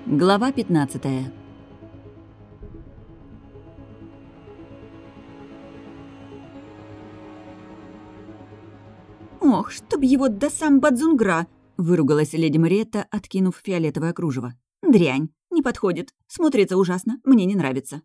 Глава 15. «Ох, чтоб его до сам Бадзунгра!» — выругалась леди Мариетта, откинув фиолетовое кружево. «Дрянь! Не подходит. Смотрится ужасно. Мне не нравится».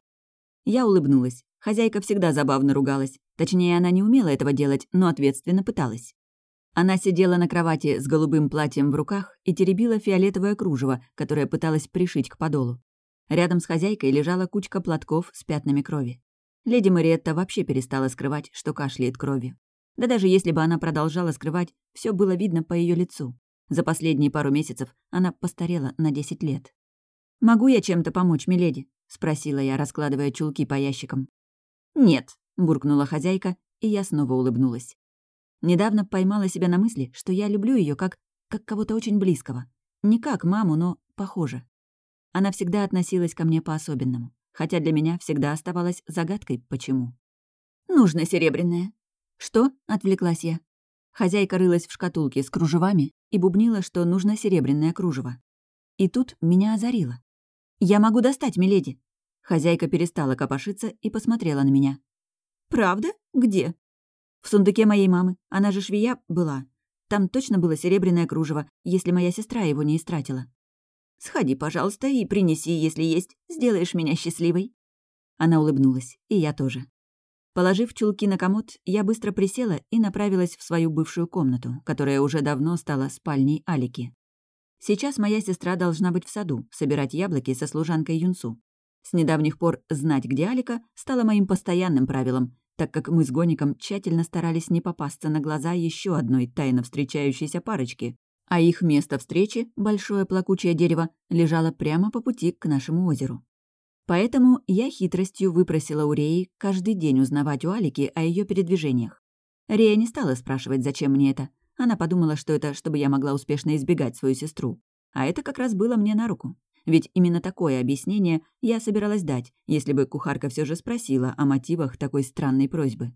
Я улыбнулась. Хозяйка всегда забавно ругалась. Точнее, она не умела этого делать, но ответственно пыталась. Она сидела на кровати с голубым платьем в руках и теребила фиолетовое кружево, которое пыталась пришить к подолу. Рядом с хозяйкой лежала кучка платков с пятнами крови. Леди Мариетта вообще перестала скрывать, что кашляет кровью. Да даже если бы она продолжала скрывать, все было видно по ее лицу. За последние пару месяцев она постарела на 10 лет. «Могу я чем-то помочь, миледи?» — спросила я, раскладывая чулки по ящикам. «Нет», — буркнула хозяйка, и я снова улыбнулась. Недавно поймала себя на мысли, что я люблю ее как кого-то очень близкого. Не как маму, но похоже. Она всегда относилась ко мне по-особенному, хотя для меня всегда оставалась загадкой, почему. «Нужно серебряное». «Что?» — отвлеклась я. Хозяйка рылась в шкатулке с кружевами и бубнила, что нужно серебряное кружево. И тут меня озарило. «Я могу достать, миледи». Хозяйка перестала копошиться и посмотрела на меня. «Правда? Где?» «В сундуке моей мамы. Она же швея была. Там точно было серебряное кружево, если моя сестра его не истратила. Сходи, пожалуйста, и принеси, если есть. Сделаешь меня счастливой». Она улыбнулась, и я тоже. Положив чулки на комод, я быстро присела и направилась в свою бывшую комнату, которая уже давно стала спальней Алики. Сейчас моя сестра должна быть в саду, собирать яблоки со служанкой Юнсу. С недавних пор знать, где Алика, стало моим постоянным правилом, так как мы с Гоником тщательно старались не попасться на глаза еще одной тайно встречающейся парочке, а их место встречи, большое плакучее дерево, лежало прямо по пути к нашему озеру. Поэтому я хитростью выпросила у Реи каждый день узнавать у Алики о ее передвижениях. Рея не стала спрашивать, зачем мне это. Она подумала, что это, чтобы я могла успешно избегать свою сестру. А это как раз было мне на руку. Ведь именно такое объяснение я собиралась дать, если бы кухарка все же спросила о мотивах такой странной просьбы.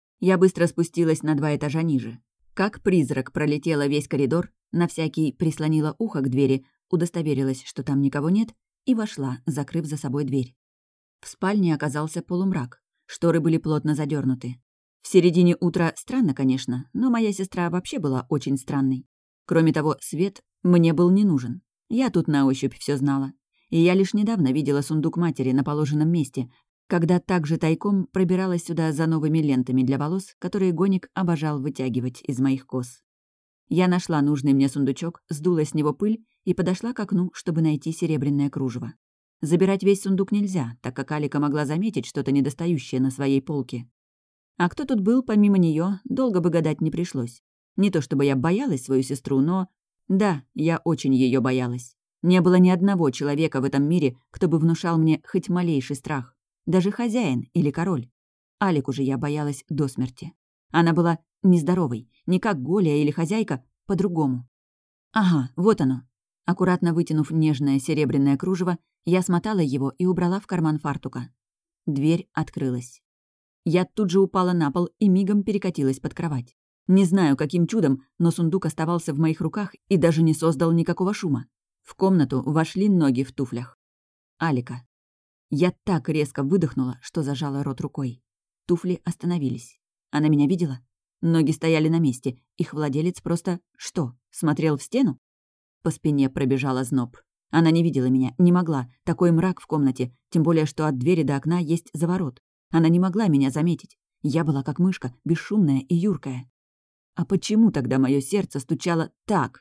Я быстро спустилась на 2 этажа ниже. Как призрак пролетела весь коридор, на всякий прислонила ухо к двери, удостоверилась, что там никого нет, и вошла, закрыв за собой дверь. В спальне оказался полумрак. Шторы были плотно задернуты. В середине утра странно, конечно, но моя сестра вообще была очень странной. Кроме того, свет мне был не нужен. Я тут на ощупь все знала. И я лишь недавно видела сундук матери на положенном месте, когда также тайком пробиралась сюда за новыми лентами для волос, которые Гоник обожал вытягивать из моих кос. Я нашла нужный мне сундучок, сдула с него пыль и подошла к окну, чтобы найти серебряное кружево. Забирать весь сундук нельзя, так как Алика могла заметить что-то недостающее на своей полке. А кто тут был помимо нее, долго бы гадать не пришлось. Не то чтобы я боялась свою сестру, но... Да, я очень ее боялась. Не было ни одного человека в этом мире, кто бы внушал мне хоть малейший страх. Даже хозяин или король. Алику же я боялась до смерти. Она была нездоровой, не как Голя или хозяйка, по-другому. Ага, вот оно. Аккуратно вытянув нежное серебряное кружево, я смотала его и убрала в карман фартука. Дверь открылась. Я тут же упала на пол и мигом перекатилась под кровать. Не знаю, каким чудом, но сундук оставался в моих руках и даже не создал никакого шума. В комнату вошли ноги в туфлях. Алика. Я так резко выдохнула, что зажала рот рукой. Туфли остановились. Она меня видела? Ноги стояли на месте. Их владелец просто... Что, смотрел в стену? По спине пробежал озноб. Она не видела меня, не могла. Такой мрак в комнате, тем более, что от двери до окна есть заворот. Она не могла меня заметить. Я была как мышка, бесшумная и юркая. А почему тогда мое сердце стучало так?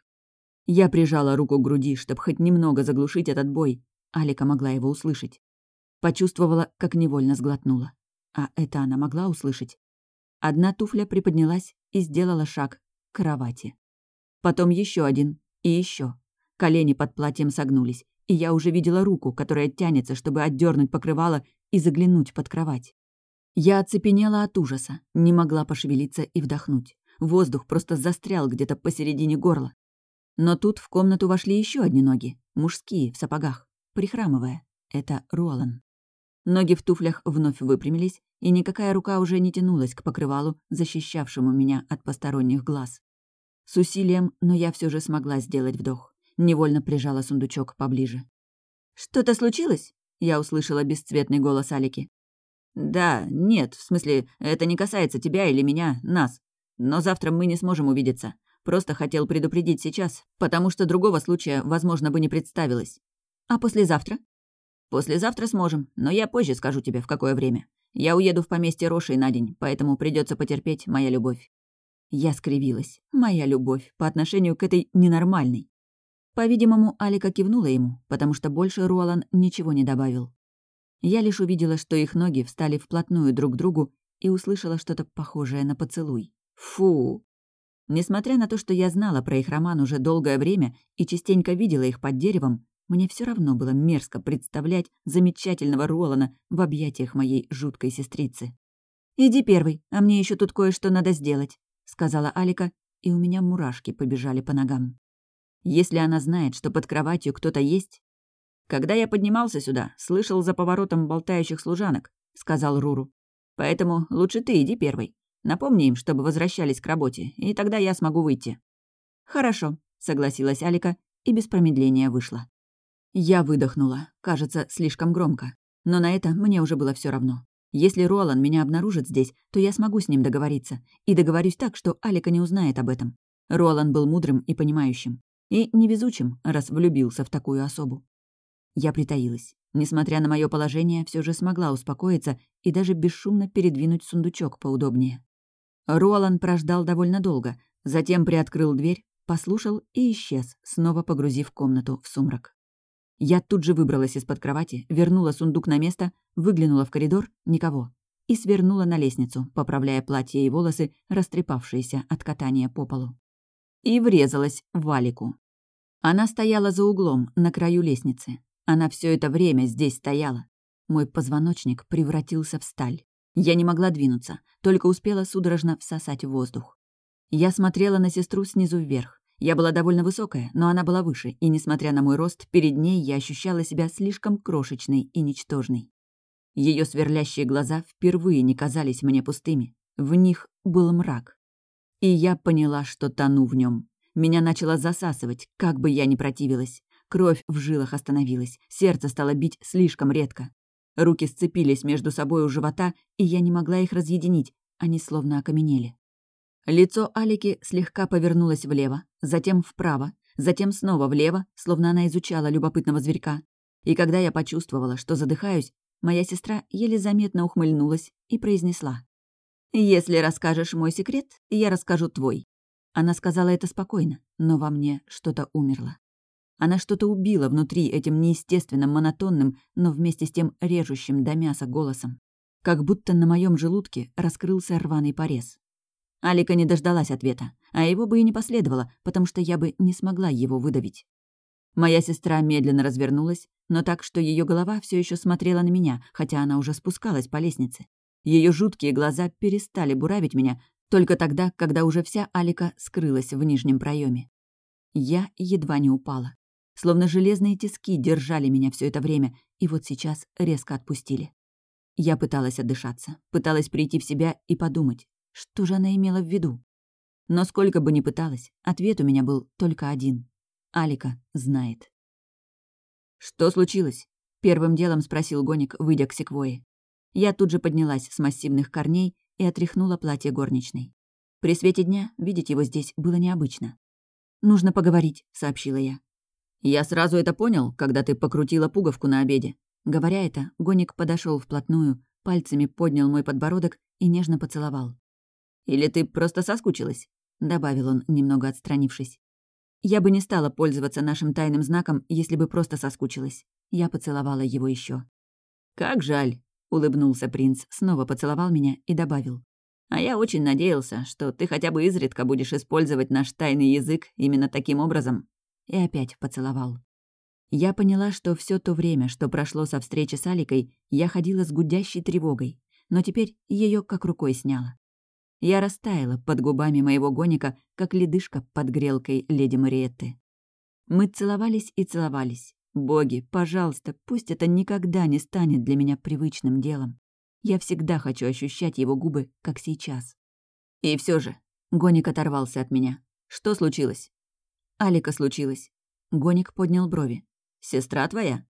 Я прижала руку к груди, чтобы хоть немного заглушить этот бой. Алика могла его услышать. Почувствовала, как невольно сглотнула. А это она могла услышать? Одна туфля приподнялась и сделала шаг к кровати. Потом еще один и еще. Колени под платьем согнулись, и я уже видела руку, которая тянется, чтобы отдернуть покрывало и заглянуть под кровать. Я оцепенела от ужаса, не могла пошевелиться и вдохнуть. Воздух просто застрял где-то посередине горла. Но тут в комнату вошли еще одни ноги, мужские, в сапогах, прихрамывая. Это Руалан. Ноги в туфлях вновь выпрямились, и никакая рука уже не тянулась к покрывалу, защищавшему меня от посторонних глаз. С усилием, но я все же смогла сделать вдох. Невольно прижала сундучок поближе. «Что-то случилось?» — я услышала бесцветный голос Алики. «Да, нет, в смысле, это не касается тебя или меня, нас. Но завтра мы не сможем увидеться. Просто хотел предупредить сейчас, потому что другого случая, возможно, бы не представилось». «А послезавтра?» «Послезавтра сможем, но я позже скажу тебе, в какое время. Я уеду в поместье Рошей на день, поэтому придется потерпеть, моя любовь». Я скривилась. Моя любовь по отношению к этой ненормальной. По-видимому, Алика кивнула ему, потому что больше Руалан ничего не добавил. Я лишь увидела, что их ноги встали вплотную друг к другу и услышала что-то похожее на поцелуй. Фу! Несмотря на то, что я знала про их роман уже долгое время и частенько видела их под деревом, мне все равно было мерзко представлять замечательного Руалана в объятиях моей жуткой сестрицы. «Иди первый, а мне еще тут кое-что надо сделать», — сказала Алика, и у меня мурашки побежали по ногам. Если она знает, что под кроватью кто-то есть... «Когда я поднимался сюда, слышал за поворотом болтающих служанок», — сказал Руру. «Поэтому лучше ты иди первой. Напомни им, чтобы возвращались к работе, и тогда я смогу выйти». «Хорошо», — согласилась Алика и без промедления вышла. Я выдохнула, кажется, слишком громко. Но на это мне уже было все равно. Если Руалан меня обнаружит здесь, то я смогу с ним договориться. И договорюсь так, что Алика не узнает об этом. Руалан был мудрым и понимающим. И невезучим, раз влюбился в такую особу. Я притаилась. Несмотря на мое положение, все же смогла успокоиться и даже бесшумно передвинуть сундучок поудобнее. Руалан прождал довольно долго, затем приоткрыл дверь, послушал и исчез, снова погрузив комнату в сумрак. Я тут же выбралась из-под кровати, вернула сундук на место, выглянула в коридор — никого, и свернула на лестницу, поправляя платье и волосы, растрепавшиеся от катания по полу. И врезалась в Алику. Она стояла за углом, на краю лестницы. Она все это время здесь стояла. Мой позвоночник превратился в сталь. Я не могла двинуться, только успела судорожно всосать воздух. Я смотрела на сестру снизу вверх. Я была довольно высокая, но она была выше, и, несмотря на мой рост, перед ней я ощущала себя слишком крошечной и ничтожной. Ее сверлящие глаза впервые не казались мне пустыми. В них был мрак. И я поняла, что тону в нем. Меня начало засасывать, как бы я ни противилась. Кровь в жилах остановилась, сердце стало бить слишком редко. Руки сцепились между собой у живота, и я не могла их разъединить, они словно окаменели. Лицо Алики слегка повернулось влево, затем вправо, затем снова влево, словно она изучала любопытного зверька. И когда я почувствовала, что задыхаюсь, моя сестра еле заметно ухмыльнулась и произнесла: «Если расскажешь мой секрет, я расскажу твой». Она сказала это спокойно, но во мне что-то умерло. Она что-то убила внутри этим неестественным, монотонным, но вместе с тем режущим до мяса голосом. Как будто на моем желудке раскрылся рваный порез. Алика не дождалась ответа, а его бы и не последовало, потому что я бы не смогла его выдавить. Моя сестра медленно развернулась, но так, что ее голова все еще смотрела на меня, хотя она уже спускалась по лестнице. Ее жуткие глаза перестали буравить меня только тогда, когда уже вся Алика скрылась в нижнем проеме. Я едва не упала. Словно железные тиски держали меня все это время, и вот сейчас резко отпустили. Я пыталась отдышаться, пыталась прийти в себя и подумать, что же она имела в виду. Но сколько бы ни пыталась, ответ у меня был только один. Алика знает. «Что случилось?» — первым делом спросил Гоник, выйдя к секвойе. Я тут же поднялась с массивных корней и отряхнула платье горничной. При свете дня видеть его здесь было необычно. «Нужно поговорить», — сообщила я. «Я сразу это понял, когда ты покрутила пуговку на обеде». Говоря это, Гоник подошел вплотную, пальцами поднял мой подбородок и нежно поцеловал. «Или ты просто соскучилась?» — добавил он, немного отстранившись. «Я бы не стала пользоваться нашим тайным знаком, если бы просто соскучилась». Я поцеловала его еще. «Как жаль», — улыбнулся принц, снова поцеловал меня и добавил. «А я очень надеялся, что ты хотя бы изредка будешь использовать наш тайный язык именно таким образом». И опять поцеловал. Я поняла, что все то время, что прошло со встречи с Аликой, я ходила с гудящей тревогой, но теперь ее как рукой сняло. Я растаяла под губами моего Гоника, как ледышка под грелкой леди Мариетты. Мы целовались и целовались. Боги, пожалуйста, пусть это никогда не станет для меня привычным делом. Я всегда хочу ощущать его губы, как сейчас. И все же, Гоник оторвался от меня. Что случилось? Алика случилось. Гоник поднял брови. Сестра твоя?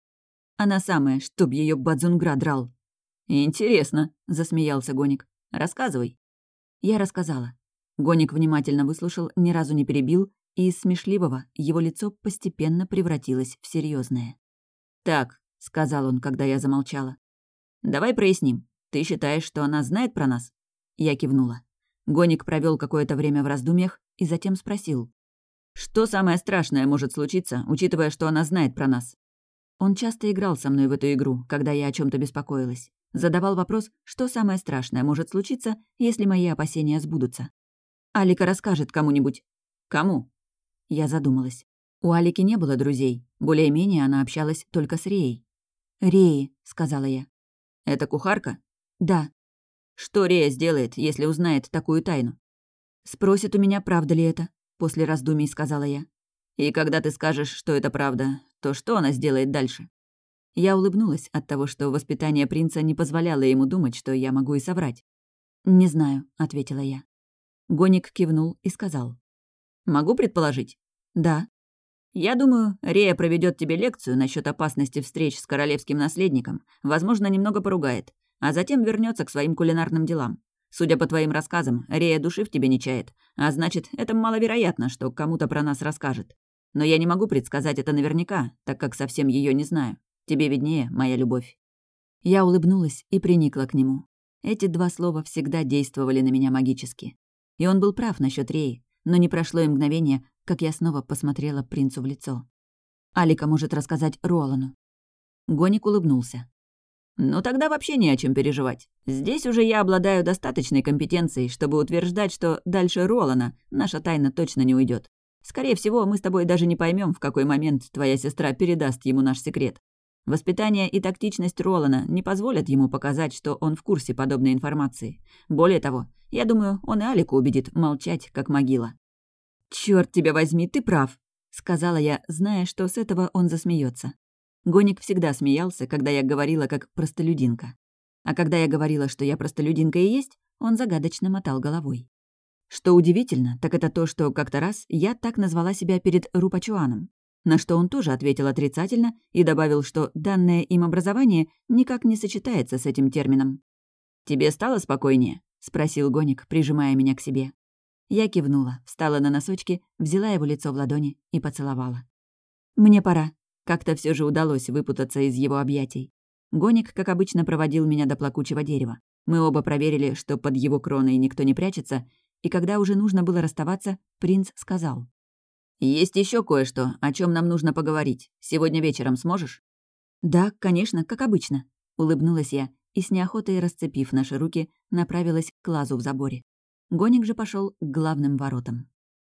Она самая, чтоб ее Бадзунгра драл». «Интересно», — засмеялся Гоник. «Рассказывай». Я рассказала. Гоник внимательно выслушал, ни разу не перебил, и из смешливого его лицо постепенно превратилось в серьезное. «Так», — сказал он, когда я замолчала. «Давай проясним. Ты считаешь, что она знает про нас?» Я кивнула. Гоник провел какое-то время в раздумьях и затем спросил. «Что самое страшное может случиться, учитывая, что она знает про нас?» Он часто играл со мной в эту игру, когда я о чем то беспокоилась. Задавал вопрос, что самое страшное может случиться, если мои опасения сбудутся. «Алика расскажет кому-нибудь». «Кому?» Я задумалась. У Алики не было друзей. Более-менее она общалась только с Реей. «Реи», — сказала я. «Это кухарка?» «Да». «Что Рея сделает, если узнает такую тайну?» «Спросит у меня, правда ли это», — после раздумий сказала я. «И когда ты скажешь, что это правда, то что она сделает дальше?» Я улыбнулась от того, что воспитание принца не позволяло ему думать, что я могу и соврать. «Не знаю», — ответила я. Гоник кивнул и сказал. «Могу предположить?» «Да». «Я думаю, Рея проведет тебе лекцию насчет опасности встреч с королевским наследником, возможно, немного поругает, а затем вернется к своим кулинарным делам. Судя по твоим рассказам, Рея души в тебе не чает, а значит, это маловероятно, что кому-то про нас расскажет. Но я не могу предсказать это наверняка, так как совсем ее не знаю. Тебе виднее, моя любовь». Я улыбнулась и приникла к нему. Эти два слова всегда действовали на меня магически. И он был прав насчет Реи, но не прошло и мгновение, как я снова посмотрела принцу в лицо. «Алика может рассказать Ролану». Гоник улыбнулся. «Ну тогда вообще не о чем переживать. Здесь уже я обладаю достаточной компетенцией, чтобы утверждать, что дальше Ролана наша тайна точно не уйдет. Скорее всего, мы с тобой даже не поймем, в какой момент твоя сестра передаст ему наш секрет. Воспитание и тактичность Ролана не позволят ему показать, что он в курсе подобной информации. Более того, я думаю, он и Алику убедит молчать, как могила». «Чёрт тебя возьми, ты прав», — сказала я, зная, что с этого он засмеется. Гоник всегда смеялся, когда я говорила как простолюдинка. А когда я говорила, что я простолюдинка и есть, он загадочно мотал головой. Что удивительно, так это то, что как-то раз я так назвала себя перед Рупачуаном, на что он тоже ответил отрицательно и добавил, что данное им образование никак не сочетается с этим термином. «Тебе стало спокойнее?» — спросил Гоник, прижимая меня к себе. Я кивнула, встала на носочки, взяла его лицо в ладони и поцеловала. «Мне пора». Как-то все же удалось выпутаться из его объятий. Гоник, как обычно, проводил меня до плакучего дерева. Мы оба проверили, что под его кроной никто не прячется, и когда уже нужно было расставаться, принц сказал. «Есть еще кое-что, о чем нам нужно поговорить. Сегодня вечером сможешь?» «Да, конечно, как обычно», — улыбнулась я и, с неохотой расцепив наши руки, направилась к лазу в заборе. Гоник же пошел к главным воротам.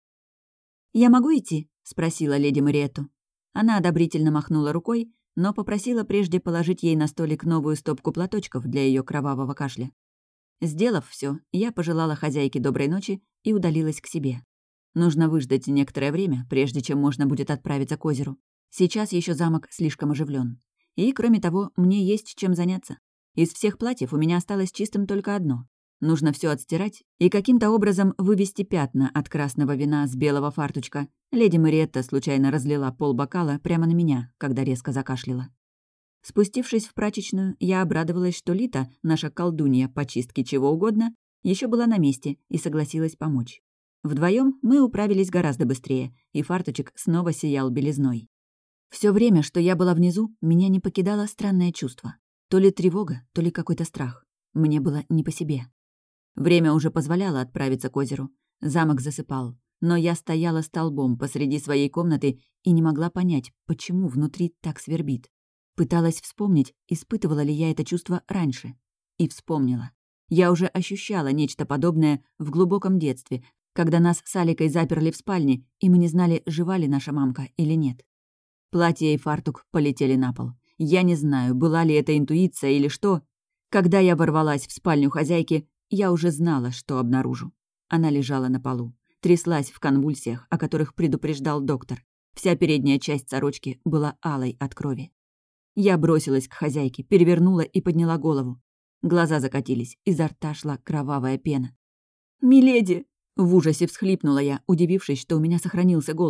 «Я могу идти?» — спросила леди Мариетту. Она одобрительно махнула рукой, но попросила прежде положить ей на столик новую стопку платочков для ее кровавого кашля. Сделав все, я пожелала хозяйке доброй ночи и удалилась к себе. Нужно выждать некоторое время, прежде чем можно будет отправиться к озеру. Сейчас еще замок слишком оживлен. И, кроме того, мне есть чем заняться. Из всех платьев у меня осталось чистым только одно. Нужно все отстирать и каким-то образом вывести пятна от красного вина с белого фартучка. Леди Мариетта случайно разлила полбокала прямо на меня, когда резко закашляла. Спустившись в прачечную, я обрадовалась, что Лита, наша колдунья по чистке чего угодно, еще была на месте и согласилась помочь. Вдвоем мы управились гораздо быстрее, и фарточек снова сиял белизной. Все время, что я была внизу, меня не покидало странное чувство. То ли тревога, то ли какой-то страх. Мне было не по себе. Время уже позволяло отправиться к озеру. Замок засыпал. Но я стояла столбом посреди своей комнаты и не могла понять, почему внутри так свербит. Пыталась вспомнить, испытывала ли я это чувство раньше. И вспомнила. Я уже ощущала нечто подобное в глубоком детстве, когда нас с Аликой заперли в спальне, и мы не знали, жива ли наша мамка или нет. Платье и фартук полетели на пол. Я не знаю, была ли это интуиция или что. Когда я ворвалась в спальню хозяйки, я уже знала, что обнаружу. Она лежала на полу, тряслась в конвульсиях, о которых предупреждал доктор. Вся передняя часть сорочки была алой от крови. Я бросилась к хозяйке, перевернула и подняла голову. Глаза закатились, изо рта шла кровавая пена. «Миледи!» — в ужасе всхлипнула я, удивившись, что у меня сохранился голос.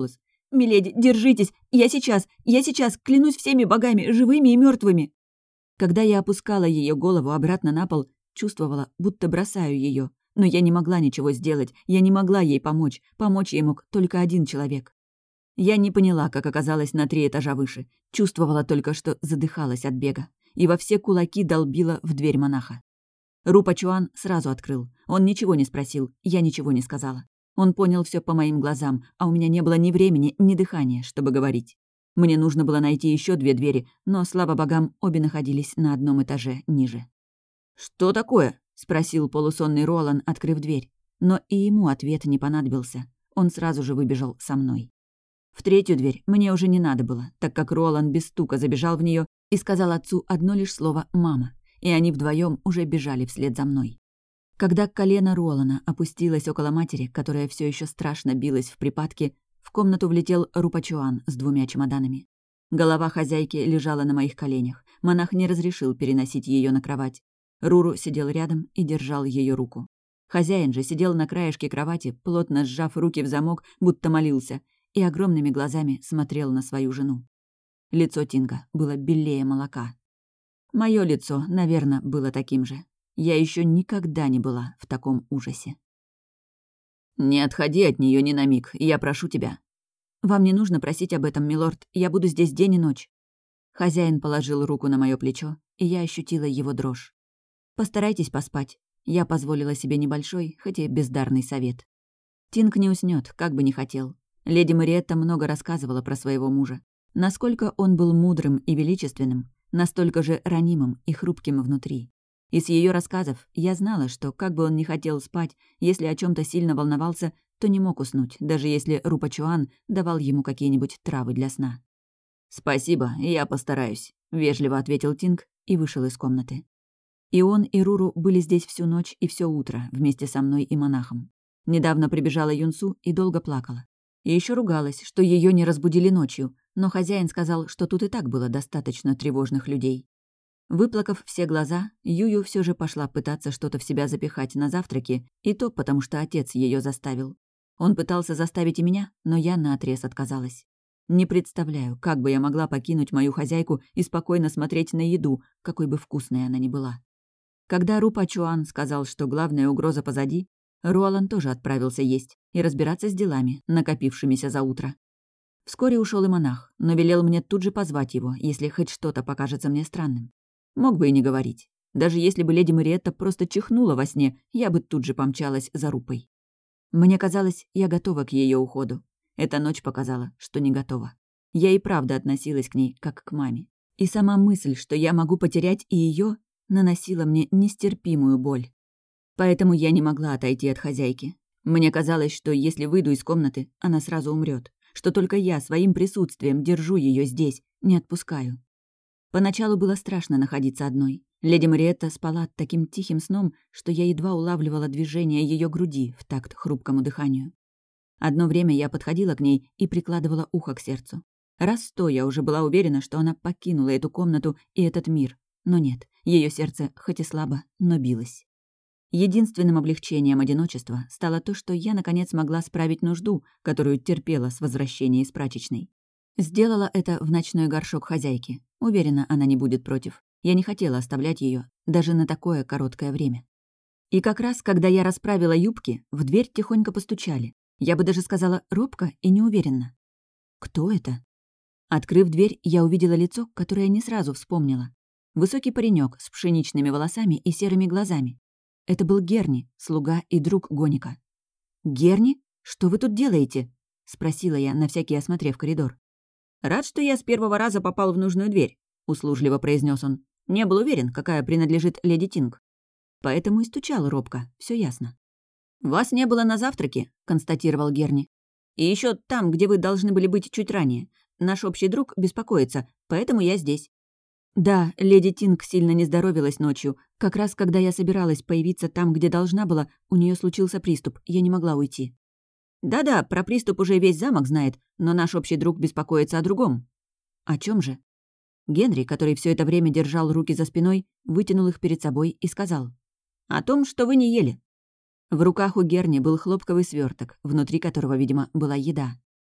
Миледи, держитесь! Я сейчас, клянусь всеми богами, живыми и мертвыми. Когда я опускала ее голову обратно на пол, чувствовала, будто бросаю ее. Но я не могла ничего сделать, я не могла ей помочь. Помочь ей мог только один человек. Я не поняла, как оказалась на 3 этажа выше. Чувствовала только, что задыхалась от бега. И во все кулаки долбила в дверь монаха. Рупа Чуан сразу открыл. Он ничего не спросил, я ничего не сказала. Он понял все по моим глазам, а у меня не было ни времени, ни дыхания, чтобы говорить. Мне нужно было найти еще 2 двери, но, слава богам, обе находились на одном этаже ниже. «Что такое?» — спросил полусонный Ролан, открыв дверь. Но и ему ответ не понадобился. Он сразу же выбежал со мной. В 3-ю дверь мне уже не надо было, так как Ролан без стука забежал в нее и сказал отцу одно лишь слово «мама», и они вдвоем уже бежали вслед за мной. Когда колено Ролана опустилось около матери, которая все еще страшно билась в припадке, в комнату влетел Рупа Чуан с 2 чемоданами. Голова хозяйки лежала на моих коленях. Монах не разрешил переносить ее на кровать. Руру сидел рядом и держал ее руку. Хозяин же сидел на краешке кровати, плотно сжав руки в замок, будто молился, и огромными глазами смотрел на свою жену. Лицо Тинга было белее молока. Мое лицо, наверное, было таким же. Я еще никогда не была в таком ужасе. «Не отходи от нее ни на миг, я прошу тебя». «Вам не нужно просить об этом, милорд, я буду здесь день и ночь». Хозяин положил руку на мое плечо, и я ощутила его дрожь. «Постарайтесь поспать». Я позволила себе небольшой, хоть и бездарный совет. Тинг не уснет, как бы ни хотел. Леди Мариетта много рассказывала про своего мужа. Насколько он был мудрым и величественным, настолько же ранимым и хрупким внутри. Из ее рассказов я знала, что, как бы он ни хотел спать, если о чем то сильно волновался, то не мог уснуть, даже если Рупа Чуан давал ему какие-нибудь травы для сна. «Спасибо, я постараюсь», — вежливо ответил Тинг и вышел из комнаты. И он, и Руру были здесь всю ночь и все утро вместе со мной и монахом. Недавно прибежала Юнсу и долго плакала. И еще ругалась, что ее не разбудили ночью, но хозяин сказал, что тут и так было достаточно тревожных людей. Выплакав все глаза, Юю все же пошла пытаться что-то в себя запихать на завтраке, и то потому, что отец ее заставил. Он пытался заставить и меня, но я наотрез отказалась. Не представляю, как бы я могла покинуть мою хозяйку и спокойно смотреть на еду, какой бы вкусной она ни была. Когда Рупа Чуан сказал, что главная угроза позади, Руалан тоже отправился есть и разбираться с делами, накопившимися за утро. Вскоре ушел и монах, но велел мне тут же позвать его, если хоть что-то покажется мне странным. Мог бы и не говорить. Даже если бы леди Мариетта просто чихнула во сне, я бы тут же помчалась за Рупой. Мне казалось, я готова к ее уходу. Эта ночь показала, что не готова. Я и правда относилась к ней, как к маме. И сама мысль, что я могу потерять и ее, наносила мне нестерпимую боль. Поэтому я не могла отойти от хозяйки. Мне казалось, что если выйду из комнаты, она сразу умрет, что только я своим присутствием держу ее здесь, не отпускаю. Поначалу было страшно находиться одной. Леди Мариетта спала таким тихим сном, что я едва улавливала движение ее груди в такт хрупкому дыханию. Одно время я подходила к ней и прикладывала ухо к сердцу. Раз 100 я уже была уверена, что она покинула эту комнату и этот мир. Но нет, ее сердце хоть и слабо, но билось. Единственным облегчением одиночества стало то, что я, наконец, могла справить нужду, которую терпела с возвращения из прачечной. Сделала это в ночной горшок хозяйки. Уверена, она не будет против. Я не хотела оставлять ее даже на такое короткое время. И как раз, когда я расправила юбки, в дверь тихонько постучали. Я бы даже сказала робко и неуверенно. Кто это? Открыв дверь, я увидела лицо, которое не сразу вспомнила. Высокий паренек с пшеничными волосами и серыми глазами. Это был Герни, слуга и друг Гоника. «Герни? Что вы тут делаете?» — спросила я, на всякий осмотрев коридор. «Рад, что я с первого раза попал в нужную дверь», — услужливо произнес он. «Не был уверен, какая принадлежит леди Тинг. Поэтому и стучал робко, все ясно». «Вас не было на завтраке», — констатировал Герни. «И еще там, где вы должны были быть чуть ранее. Наш общий друг беспокоится, поэтому я здесь». «Да, леди Тинг сильно не здоровилась ночью. Как раз когда я собиралась появиться там, где должна была, у нее случился приступ, я не могла уйти». «Да-да, про приступ уже весь замок знает, но наш общий друг беспокоится о другом». «О чем же?» Генри, который все это время держал руки за спиной, вытянул их перед собой и сказал. «О том, что вы не ели». В руках у Герни был хлопковый сверток, внутри которого, видимо, была еда.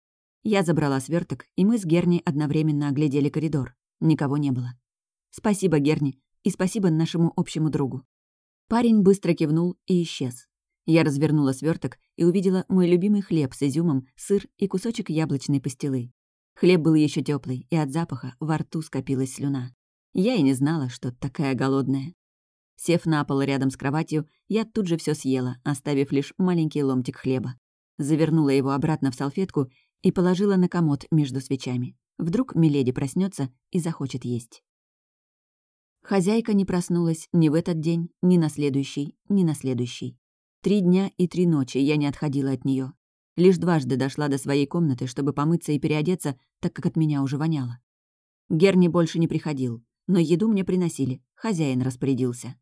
Я забрала сверток, и мы с Герни одновременно оглядели коридор. Никого не было. Спасибо, Герни, и спасибо нашему общему другу. Парень быстро кивнул и исчез. Я развернула сверток и увидела мой любимый хлеб с изюмом, сыр и кусочек яблочной пастилы. Хлеб был еще теплый, и от запаха во рту скопилась слюна. Я и не знала, что такая голодная. Сев на пол рядом с кроватью, я тут же все съела, оставив лишь маленький ломтик хлеба. Завернула его обратно в салфетку и положила на комод между свечами. Вдруг миледи проснется и захочет есть. Хозяйка не проснулась ни в этот день, ни на следующий, ни на следующий. 3 дня и 3 ночи я не отходила от нее. Лишь дважды дошла до своей комнаты, чтобы помыться и переодеться, так как от меня уже воняло. Герни больше не приходил, но еду мне приносили, хозяин распорядился.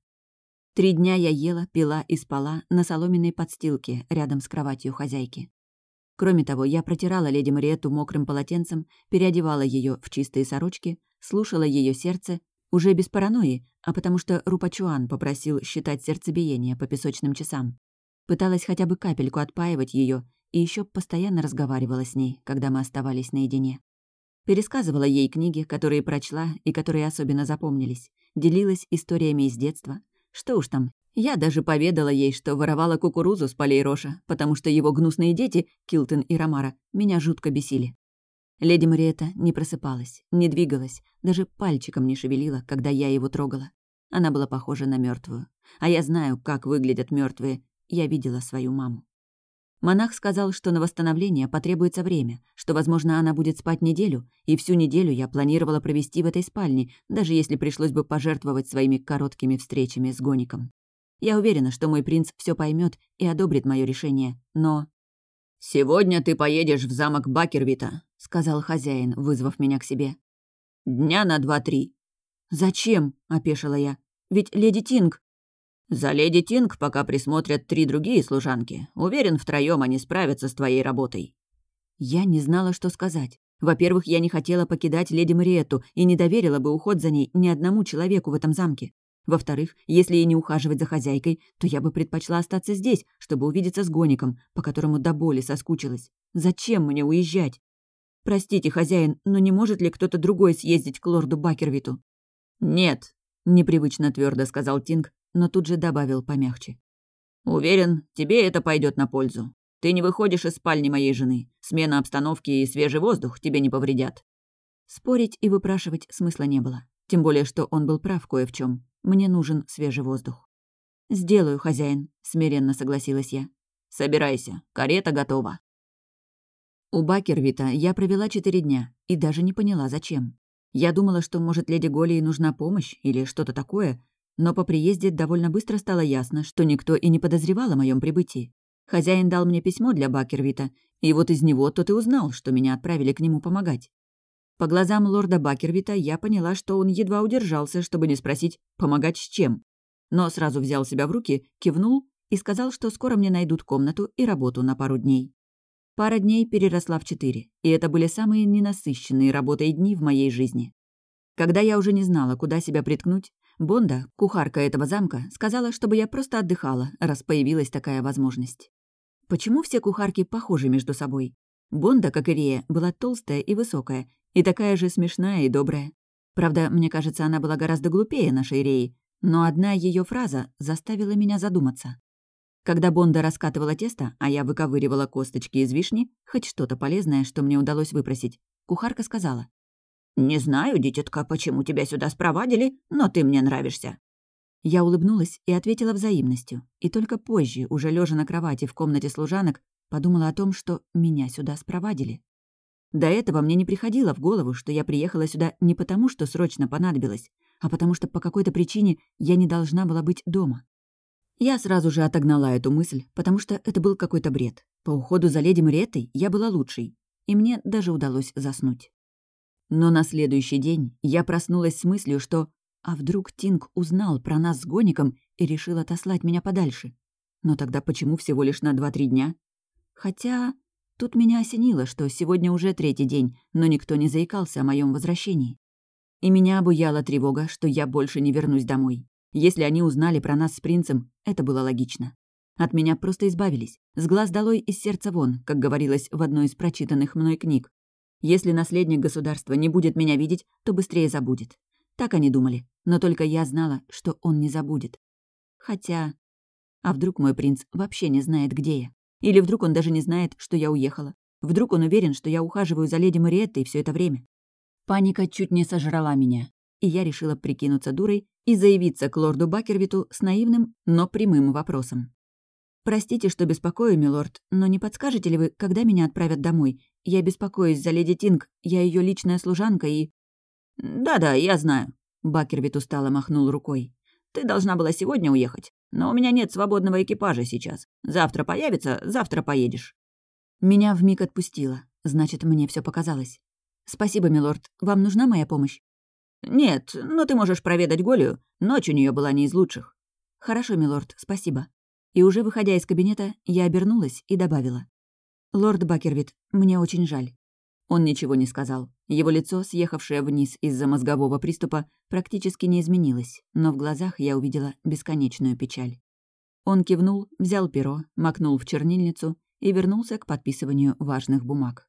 3 дня я ела, пила и спала на соломенной подстилке рядом с кроватью хозяйки. Кроме того, я протирала леди Мариетту мокрым полотенцем, переодевала ее в чистые сорочки, слушала ее сердце, уже без паранойи, а потому что Рупачуан попросил считать сердцебиение по песочным часам. Пыталась хотя бы капельку отпаивать ее и еще постоянно разговаривала с ней, когда мы оставались наедине. Пересказывала ей книги, которые прочла и которые особенно запомнились, делилась историями из детства. Что уж там, я даже поведала ей, что воровала кукурузу с полей Роша, потому что его гнусные дети, Килтон и Ромара, меня жутко бесили. Леди Мариетта не просыпалась, не двигалась, даже пальчиком не шевелила, когда я его трогала. Она была похожа на мертвую. А я знаю, как выглядят мертвые. Я видела свою маму. Монах сказал, что на восстановление потребуется время, что, возможно, она будет спать неделю, и всю неделю я планировала провести в этой спальне, даже если пришлось бы пожертвовать своими короткими встречами с Гоником. Я уверена, что мой принц все поймет и одобрит мое решение, но... «Сегодня ты поедешь в замок Бакервита», — сказал хозяин, вызвав меня к себе. «Дня на 2-3». «Зачем?» — опешила я. «Ведь леди Тинг...» «За леди Тинг пока присмотрят 3 другие служанки. Уверен, втроём они справятся с твоей работой». Я не знала, что сказать. Во-первых, я не хотела покидать леди Мариетту и не доверила бы уход за ней ни одному человеку в этом замке. Во-вторых, если и не ухаживать за хозяйкой, то я бы предпочла остаться здесь, чтобы увидеться с Гоником, по которому до боли соскучилась. Зачем мне уезжать? Простите, хозяин, но не может ли кто-то другой съездить к лорду Бакервиту? «Нет», — непривычно твердо сказал Тинг, но тут же добавил помягче. «Уверен, тебе это пойдет на пользу. Ты не выходишь из спальни моей жены. Смена обстановки и свежий воздух тебе не повредят». Спорить и выпрашивать смысла не было. Тем более, что он был прав кое в чем. Мне нужен свежий воздух. «Сделаю, хозяин», — смиренно согласилась я. «Собирайся, карета готова». У Бакервита я провела 4 дня и даже не поняла, зачем. Я думала, что, может, леди Голии нужна помощь или что-то такое, но по приезде довольно быстро стало ясно, что никто и не подозревал о моем прибытии. Хозяин дал мне письмо для Бакервита, и вот из него тот и узнал, что меня отправили к нему помогать. По глазам лорда Бакервита я поняла, что он едва удержался, чтобы не спросить, помогать с чем. Но сразу взял себя в руки, кивнул и сказал, что скоро мне найдут комнату и работу на пару дней. Пара дней переросла в 4, и это были самые ненасыщенные работой дни в моей жизни. Когда я уже не знала, куда себя приткнуть, Бонда, кухарка этого замка, сказала, чтобы я просто отдыхала, раз появилась такая возможность. Почему все кухарки похожи между собой? Бонда, как и Рея, была толстая и высокая, и такая же смешная и добрая. Правда, мне кажется, она была гораздо глупее нашей Реи, но одна ее фраза заставила меня задуматься. Когда Бонда раскатывала тесто, а я выковыривала косточки из вишни, хоть что-то полезное, что мне удалось выпросить, кухарка сказала: «Не знаю, дитятка, почему тебя сюда спровадили, но ты мне нравишься». Я улыбнулась и ответила взаимностью, и только позже, уже лежа на кровати в комнате служанок, подумала о том, что меня сюда спровадили. До этого мне не приходило в голову, что я приехала сюда не потому, что срочно понадобилось, а потому что по какой-то причине я не должна была быть дома. Я сразу же отогнала эту мысль, потому что это был какой-то бред. По уходу за леди Мариеттой я была лучшей, и мне даже удалось заснуть. Но на следующий день я проснулась с мыслью, что «а вдруг Тинг узнал про нас с Гоником и решил отослать меня подальше? Но тогда почему всего лишь на 2-3 дня? Хотя тут меня осенило, что сегодня уже 3-й день, но никто не заикался о моем возвращении. И меня обуяла тревога, что я больше не вернусь домой. Если они узнали про нас с принцем, это было логично. От меня просто избавились. С глаз долой, из сердца вон, как говорилось в одной из прочитанных мной книг. Если наследник государства не будет меня видеть, то быстрее забудет. Так они думали, но только я знала, что он не забудет. Хотя... А вдруг мой принц вообще не знает, где я? Или вдруг он даже не знает, что я уехала? Вдруг он уверен, что я ухаживаю за леди Мариеттой все это время? Паника чуть не сожрала меня, и я решила прикинуться дурой и заявиться к лорду Бакервиту с наивным, но прямым вопросом. «Простите, что беспокою, милорд, но не подскажете ли вы, когда меня отправят домой? Я беспокоюсь за леди Тинг, я ее личная служанка и...» «Да-да, я знаю», — Бакервит устало махнул рукой. «Ты должна была сегодня уехать, но у меня нет свободного экипажа сейчас. Завтра появится, завтра поедешь». Меня вмиг отпустило, значит, мне все показалось. «Спасибо, милорд, вам нужна моя помощь?» «Нет, но ты можешь проведать Голию, ночь у нее была не из лучших». «Хорошо, милорд, спасибо». И уже выходя из кабинета, я обернулась и добавила. «Лорд Бакервит, мне очень жаль». Он ничего не сказал. Его лицо, съехавшее вниз из-за мозгового приступа, практически не изменилось, но в глазах я увидела бесконечную печаль. Он кивнул, взял перо, макнул в чернильницу и вернулся к подписыванию важных бумаг.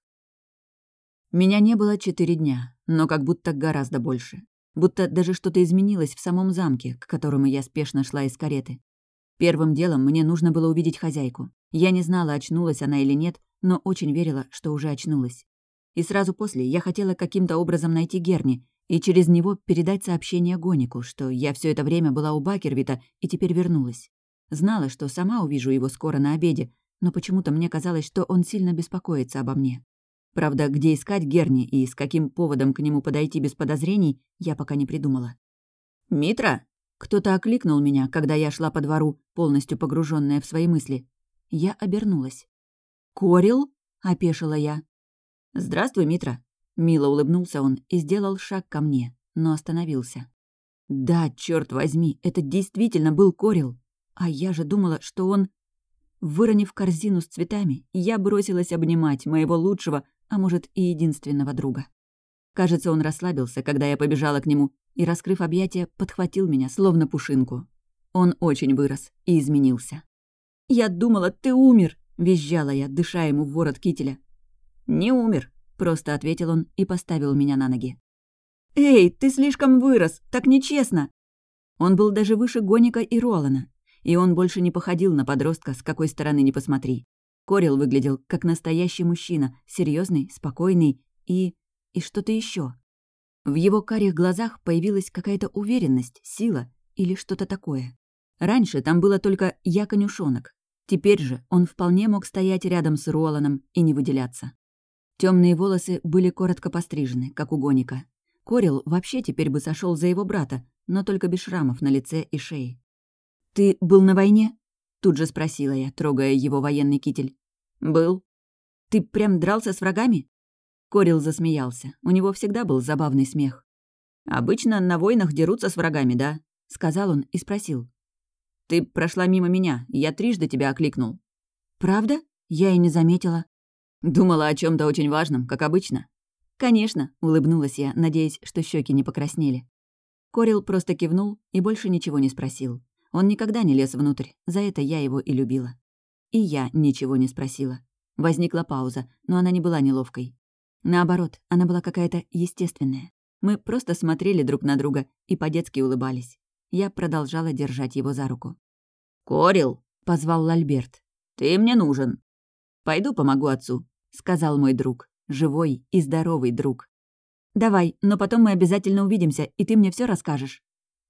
Меня не было 4 дня, но как будто гораздо больше. Будто даже что-то изменилось в самом замке, к которому я спешно шла из кареты. Первым делом мне нужно было увидеть хозяйку. Я не знала, очнулась она или нет, но очень верила, что уже очнулась. И сразу после я хотела каким-то образом найти Герни и через него передать сообщение Гонику, что я все это время была у Бакервита и теперь вернулась. Знала, что сама увижу его скоро на обеде, но почему-то мне казалось, что он сильно беспокоится обо мне. Правда, где искать Герни и с каким поводом к нему подойти без подозрений, я пока не придумала. «Митра?» Кто-то окликнул меня, когда я шла по двору, полностью погруженная в свои мысли. Я обернулась. «Корил?» — опешила я. «Здравствуй, Митра». Мило улыбнулся он и сделал шаг ко мне, но остановился. Да, черт возьми, это действительно был Корил. А я же думала, что он... Выронив корзину с цветами, я бросилась обнимать моего лучшего, а может и единственного друга. Кажется, он расслабился, когда я побежала к нему, и, раскрыв объятия, подхватил меня, словно пушинку. Он очень вырос и изменился. «Я думала, ты умер!» — визжала я, дыша ему в ворот кителя. «Не умер», — просто ответил он и поставил меня на ноги. «Эй, ты слишком вырос, так нечестно!» Он был даже выше Гоника и Ролана, и он больше не походил на подростка, с какой стороны ни посмотри. Корил выглядел как настоящий мужчина, серьезный, спокойный и что-то еще. В его карих глазах появилась какая-то уверенность, сила или что-то такое. Раньше там было только я-конюшонок. Теперь же он вполне мог стоять рядом с Роланом и не выделяться. Темные волосы были коротко пострижены, как у Гоника. Корил вообще теперь бы сошел за его брата, но только без шрамов на лице и шее. «Ты был на войне?» — тут же спросила я, трогая его военный китель. «Был». «Ты прям дрался с врагами?» Корил засмеялся. У него всегда был забавный смех. «Обычно на войнах дерутся с врагами, да?» — сказал он и спросил. «Ты прошла мимо меня, я трижды тебя окликнул». «Правда? Я и не заметила». «Думала о чем то очень важном, как обычно». «Конечно», — улыбнулась я, надеясь, что щеки не покраснели. Корил просто кивнул и больше ничего не спросил. Он никогда не лез внутрь, за это я его и любила. И я ничего не спросила. Возникла пауза, но она не была неловкой. Наоборот, она была какая-то естественная. Мы просто смотрели друг на друга и по-детски улыбались. Я продолжала держать его за руку. «Корил», — позвал Лальберт, — «ты мне нужен». «Пойду помогу отцу», — сказал мой друг, живой и здоровый друг. «Давай, но потом мы обязательно увидимся, и ты мне все расскажешь».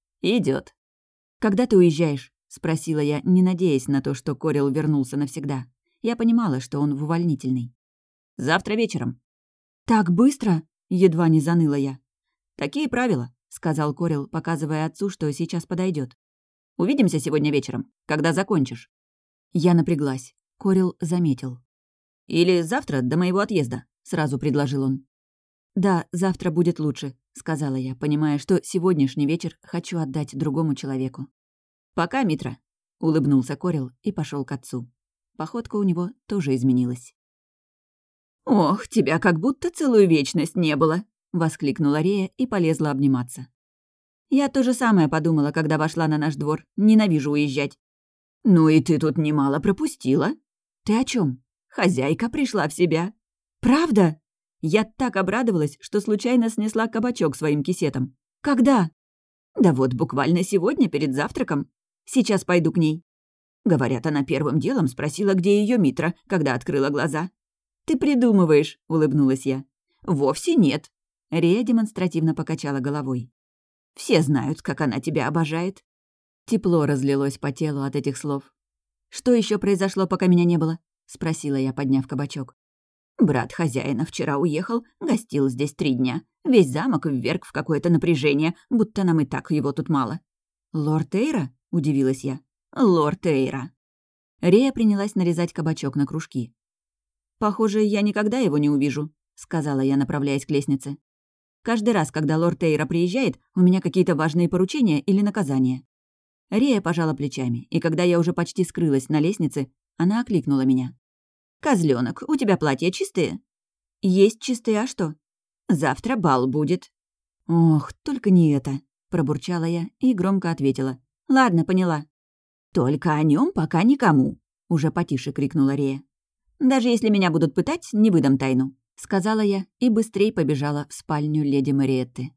Идет. «Когда ты уезжаешь?» — спросила я, не надеясь на то, что Корил вернулся навсегда. Я понимала, что он в увольнительной. «Завтра вечером». «Так быстро?» — едва не заныла я. «Такие правила», — сказал Корил, показывая отцу, что сейчас подойдет. «Увидимся сегодня вечером, когда закончишь». Я напряглась. Корил заметил. «Или завтра, до моего отъезда», — сразу предложил он. «Да, завтра будет лучше», — сказала я, понимая, что сегодняшний вечер хочу отдать другому человеку. «Пока, Митра», — улыбнулся Корил и пошел к отцу. Походка у него тоже изменилась. «Ох, тебя как будто целую вечность не было!» — воскликнула Рея и полезла обниматься. «Я то же самое подумала, когда вошла на наш двор. Ненавижу уезжать». «Ну и ты тут немало пропустила». «Ты о чем? Хозяйка пришла в себя». «Правда?» Я так обрадовалась, что случайно снесла кабачок своим кисетом. «Когда?» «Да вот буквально сегодня, перед завтраком. Сейчас пойду к ней». Говорят, она первым делом спросила, где ее Митра, когда открыла глаза. «Ты придумываешь», — улыбнулась я. «Вовсе нет». Рея демонстративно покачала головой. «Все знают, как она тебя обожает». Тепло разлилось по телу от этих слов. «Что еще произошло, пока меня не было?» — спросила я, подняв кабачок. «Брат хозяина вчера уехал, гостил здесь 3 дня. Весь замок вверг в какое-то напряжение, будто нам и так его тут мало». «Лорд Эйра?» — удивилась я. «Лорд Эйра». Рея принялась нарезать кабачок на кружки. «Похоже, я никогда его не увижу», — сказала я, направляясь к лестнице. «Каждый раз, когда лорд Эйра приезжает, у меня какие-то важные поручения или наказания». Рея пожала плечами, и когда я уже почти скрылась на лестнице, она окликнула меня. «Козлёнок, у тебя платья чистые?» «Есть чистые, а что?» «Завтра бал будет». «Ох, только не это», — пробурчала я и громко ответила. «Ладно, поняла». «Только о нем пока никому», — уже потише крикнула Рея. «Даже если меня будут пытать, не выдам тайну», — сказала я и быстрей побежала в спальню леди Мариетты.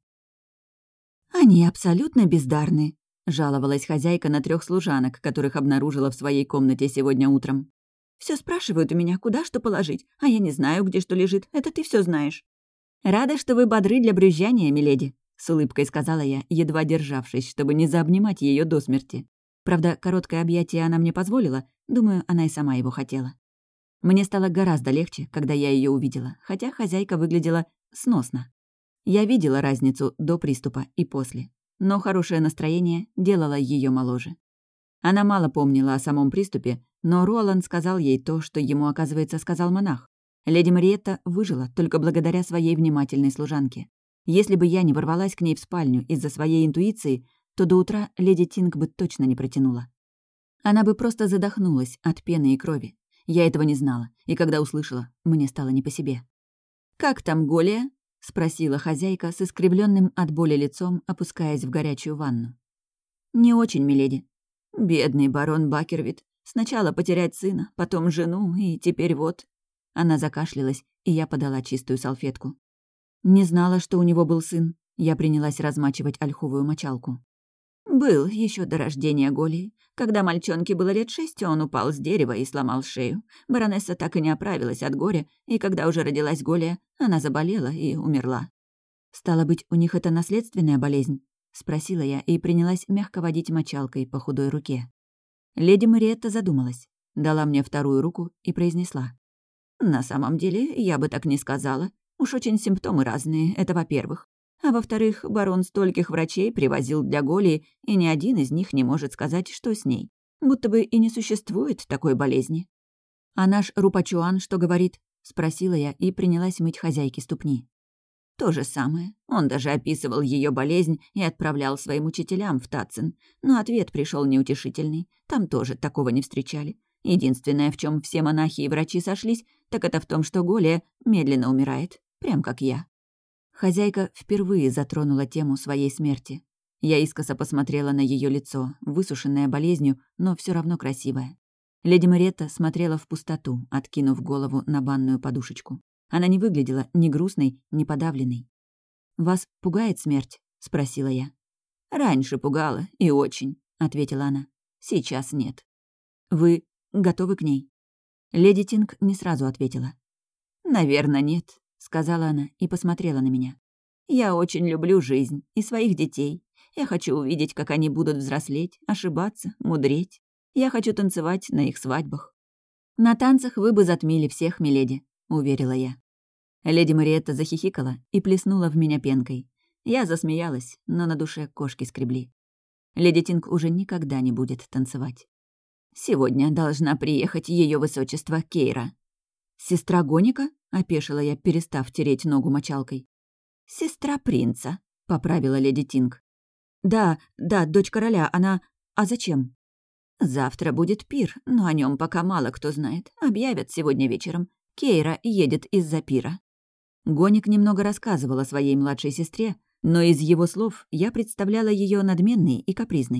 «Они абсолютно бездарны», — жаловалась хозяйка на 3 служанок, которых обнаружила в своей комнате сегодня утром. Все спрашивают у меня, куда что положить, а я не знаю, где что лежит, это ты все знаешь». «Рада, что вы бодры для брюзжания, миледи», — с улыбкой сказала я, едва державшись, чтобы не заобнимать ее до смерти. Правда, короткое объятие она мне позволила, думаю, она и сама его хотела. Мне стало гораздо легче, когда я ее увидела, хотя хозяйка выглядела сносно. Я видела разницу до приступа и после, но хорошее настроение делало ее моложе. Она мало помнила о самом приступе, но Роланд сказал ей то, что ему, оказывается, сказал монах. Леди Мариетта выжила только благодаря своей внимательной служанке. Если бы я не ворвалась к ней в спальню из-за своей интуиции, то до утра леди Тинг бы точно не протянула. Она бы просто задохнулась от пены и крови. Я этого не знала, и когда услышала, мне стало не по себе. «Как там Голия?» — спросила хозяйка с искривленным от боли лицом, опускаясь в горячую ванну. «Не очень, миледи. Бедный барон Бакервит. Сначала потерять сына, потом жену, и теперь вот...» Она закашлялась, и я подала чистую салфетку. Не знала, что у него был сын. Я принялась размачивать ольховую мочалку. «Был еще до рождения Голии. Когда мальчонке было лет 6, он упал с дерева и сломал шею. Баронесса так и не оправилась от горя, и когда уже родилась Голия, она заболела и умерла». «Стало быть, у них это наследственная болезнь?» — спросила я и принялась мягко водить мочалкой по худой руке. Леди Мариетта задумалась, дала мне 2 руку и произнесла. «На самом деле, я бы так не сказала. Уж очень симптомы разные, это во-первых. А во-вторых, барон стольких врачей привозил для Голии, и ни один из них не может сказать, что с ней. Будто бы и не существует такой болезни». «А наш Рупачуан что говорит?» — спросила я и принялась мыть хозяйке ступни. «То же самое. Он даже описывал ее болезнь и отправлял своим учителям в Татцин. Но ответ пришел неутешительный. Там тоже такого не встречали. Единственное, в чем все монахи и врачи сошлись, так это в том, что Голия медленно умирает, прям как я». Хозяйка впервые затронула тему своей смерти. Я искоса посмотрела на ее лицо, высушенное болезнью, но все равно красивое. Леди Мариетта смотрела в пустоту, откинув голову на банную подушечку. Она не выглядела ни грустной, ни подавленной. «Вас пугает смерть?» — спросила я. «Раньше пугала, и очень», — ответила она. «Сейчас нет». «Вы готовы к ней?» Леди Тинг не сразу ответила. «Наверное, нет», — сказала она и посмотрела на меня. «Я очень люблю жизнь и своих детей. Я хочу увидеть, как они будут взрослеть, ошибаться, мудреть. Я хочу танцевать на их свадьбах». «На танцах вы бы затмили всех, миледи», — уверила я. Леди Мариетта захихикала и плеснула в меня пенкой. Я засмеялась, но на душе кошки скребли. Леди Тинг уже никогда не будет танцевать. «Сегодня должна приехать ее высочество Кейра». «Сестра Гоника?» — опешила я, перестав тереть ногу мочалкой. «Сестра принца», — поправила леди Тинг. «Да, дочь короля, она... А зачем?» «Завтра будет пир, но о нем пока мало кто знает. Объявят сегодня вечером. Кейра едет из-за пира». Гоник немного рассказывал о своей младшей сестре, но из его слов я представляла ее надменной и капризной.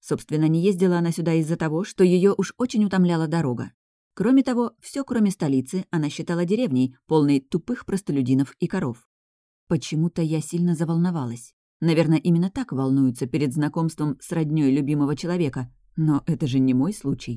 Собственно, не ездила она сюда из-за того, что ее уж очень утомляла дорога. Кроме того, все, кроме столицы, она считала деревней, полной тупых простолюдинов и коров. Почему-то я сильно заволновалась. Наверное, именно так волнуются перед знакомством с роднёй любимого человека. Но это же не мой случай.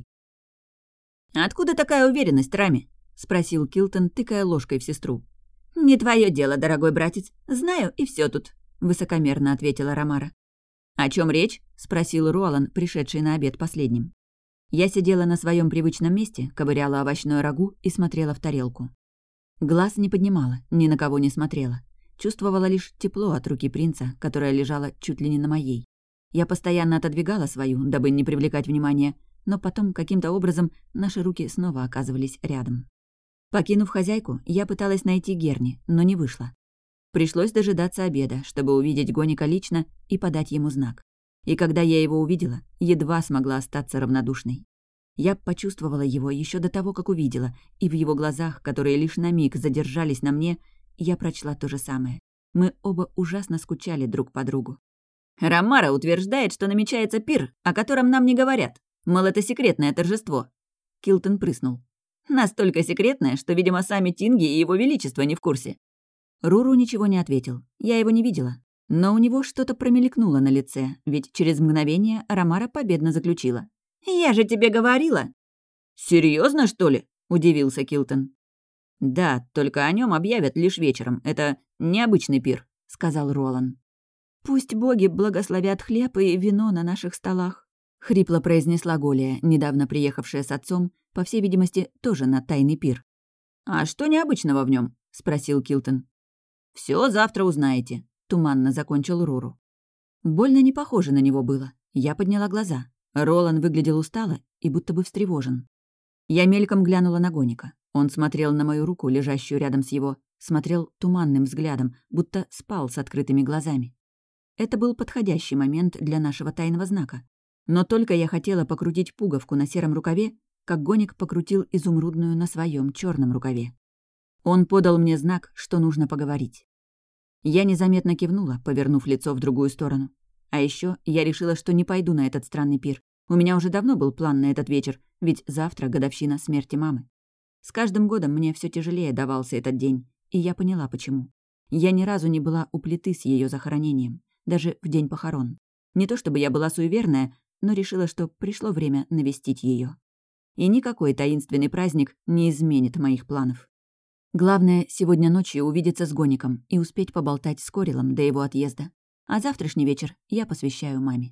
«Откуда такая уверенность, Рами?» — спросил Килтон, тыкая ложкой в сестру. «Не твое дело, дорогой братец. Знаю, и все тут», — высокомерно ответила Ромара. «О чем речь?» — спросил Руалан, пришедший на обед последним. Я сидела на своем привычном месте, ковыряла овощное рагу и смотрела в тарелку. Глаз не поднимала, ни на кого не смотрела. Чувствовала лишь тепло от руки принца, которая лежала чуть ли не на моей. Я постоянно отодвигала свою, дабы не привлекать внимания, но потом каким-то образом наши руки снова оказывались рядом. Покинув хозяйку, я пыталась найти Герни, но не вышло. Пришлось дожидаться обеда, чтобы увидеть Гоника лично и подать ему знак. И когда я его увидела, едва смогла остаться равнодушной. Я почувствовала его еще до того, как увидела, и в его глазах, которые лишь на миг задержались на мне, я прочла то же самое. Мы оба ужасно скучали друг по другу. «Ромара утверждает, что намечается пир, о котором нам не говорят. Мол, это секретное торжество». Килтон прыснул. «Настолько секретное, что, видимо, сами Тинги и его величество не в курсе». Руру ничего не ответил. Я его не видела. Но у него что-то промелькнуло на лице, ведь через мгновение Ромара победно заключила. «Я же тебе говорила!» «Серьезно, что ли?» — удивился Килтон. «Да, только о нем объявят лишь вечером. Это необычный пир», — сказал Ролан. «Пусть боги благословят хлеб и вино на наших столах», — хрипло произнесла Голия, недавно приехавшая с отцом, по всей видимости, тоже на тайный пир. «А что необычного в нем? Спросил Килтон. «Все завтра узнаете», — туманно закончил Руру. Больно не похоже на него было. Я подняла глаза. Ролан выглядел устало и будто бы встревожен. Я мельком глянула на Гоника. Он смотрел на мою руку, лежащую рядом с его, смотрел туманным взглядом, будто спал с открытыми глазами. Это был подходящий момент для нашего тайного знака. Но только я хотела покрутить пуговку на сером рукаве, как Гоник покрутил изумрудную на своем черном рукаве. Он подал мне знак, что нужно поговорить. Я незаметно кивнула, повернув лицо в другую сторону. А еще я решила, что не пойду на этот странный пир. У меня уже давно был план на этот вечер, ведь завтра годовщина смерти мамы. С каждым годом мне все тяжелее давался этот день, и я поняла, почему. Я ни разу не была у плиты с ее захоронением, даже в день похорон. Не то чтобы я была суеверная, но решила, что пришло время навестить ее. И никакой таинственный праздник не изменит моих планов. Главное, сегодня ночью увидеться с Гоником и успеть поболтать с Корилом до его отъезда. А завтрашний вечер я посвящаю маме.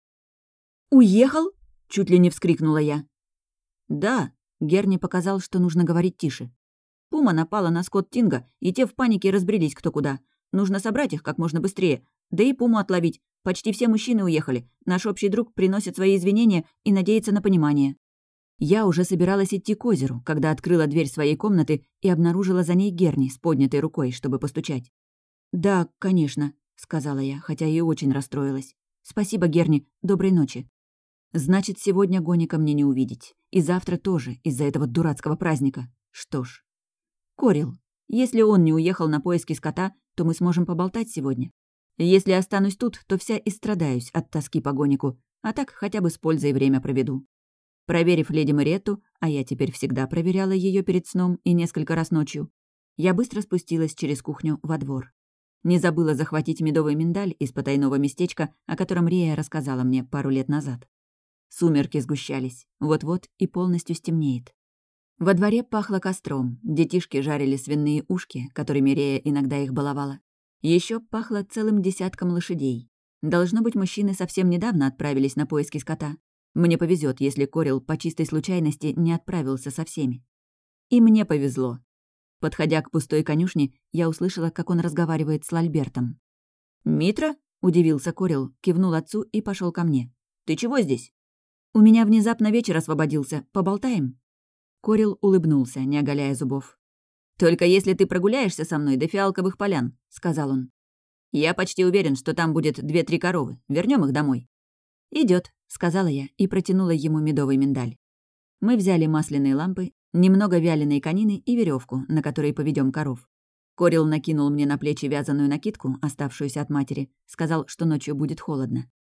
«Уехал?» — чуть ли не вскрикнула я. «Да», — Герни показал, что нужно говорить тише. «Пума напала на скот Тинга, и те в панике разбрелись кто куда. Нужно собрать их как можно быстрее, да и Пуму отловить. Почти все мужчины уехали. Наш общий друг приносит свои извинения и надеется на понимание». Я уже собиралась идти к озеру, когда открыла дверь своей комнаты и обнаружила за ней Герни с поднятой рукой, чтобы постучать. «Да, конечно», — сказала я, хотя и очень расстроилась. «Спасибо, Герни. Доброй ночи». Значит, сегодня Гоника мне не увидеть. И завтра тоже, из-за этого дурацкого праздника. Что ж. Корил, если он не уехал на поиски скота, то мы сможем поболтать сегодня. Если останусь тут, то вся истрадаюсь от тоски по Гонику, а так хотя бы с пользой время проведу. Проверив леди Мариетту, а я теперь всегда проверяла ее перед сном и несколько раз ночью, я быстро спустилась через кухню во двор. Не забыла захватить медовый миндаль из потайного местечка, о котором Рия рассказала мне пару лет назад. Сумерки сгущались, вот-вот и полностью стемнеет. Во дворе пахло костром, детишки жарили свиные ушки, которыми Рея иногда их баловала. Еще пахло целым десятком лошадей. Должно быть, мужчины совсем недавно отправились на поиски скота. Мне повезет, если Корил по чистой случайности не отправился со всеми. И мне повезло. Подходя к пустой конюшне, я услышала, как он разговаривает с Лальбертом. «Митра?» — удивился Корил, кивнул отцу и пошел ко мне. «Ты чего здесь?» «У меня внезапно вечер освободился. Поболтаем?» Корил улыбнулся, не оголяя зубов. «Только если ты прогуляешься со мной до Фиалковых полян», — сказал он. «Я почти уверен, что там будет 2-3 коровы. Вернем их домой». «Идёт», — сказала я и протянула ему медовый миндаль. Мы взяли масляные лампы, немного вяленой конины и веревку, на которой поведем коров. Корил накинул мне на плечи вязаную накидку, оставшуюся от матери, сказал, что ночью будет холодно.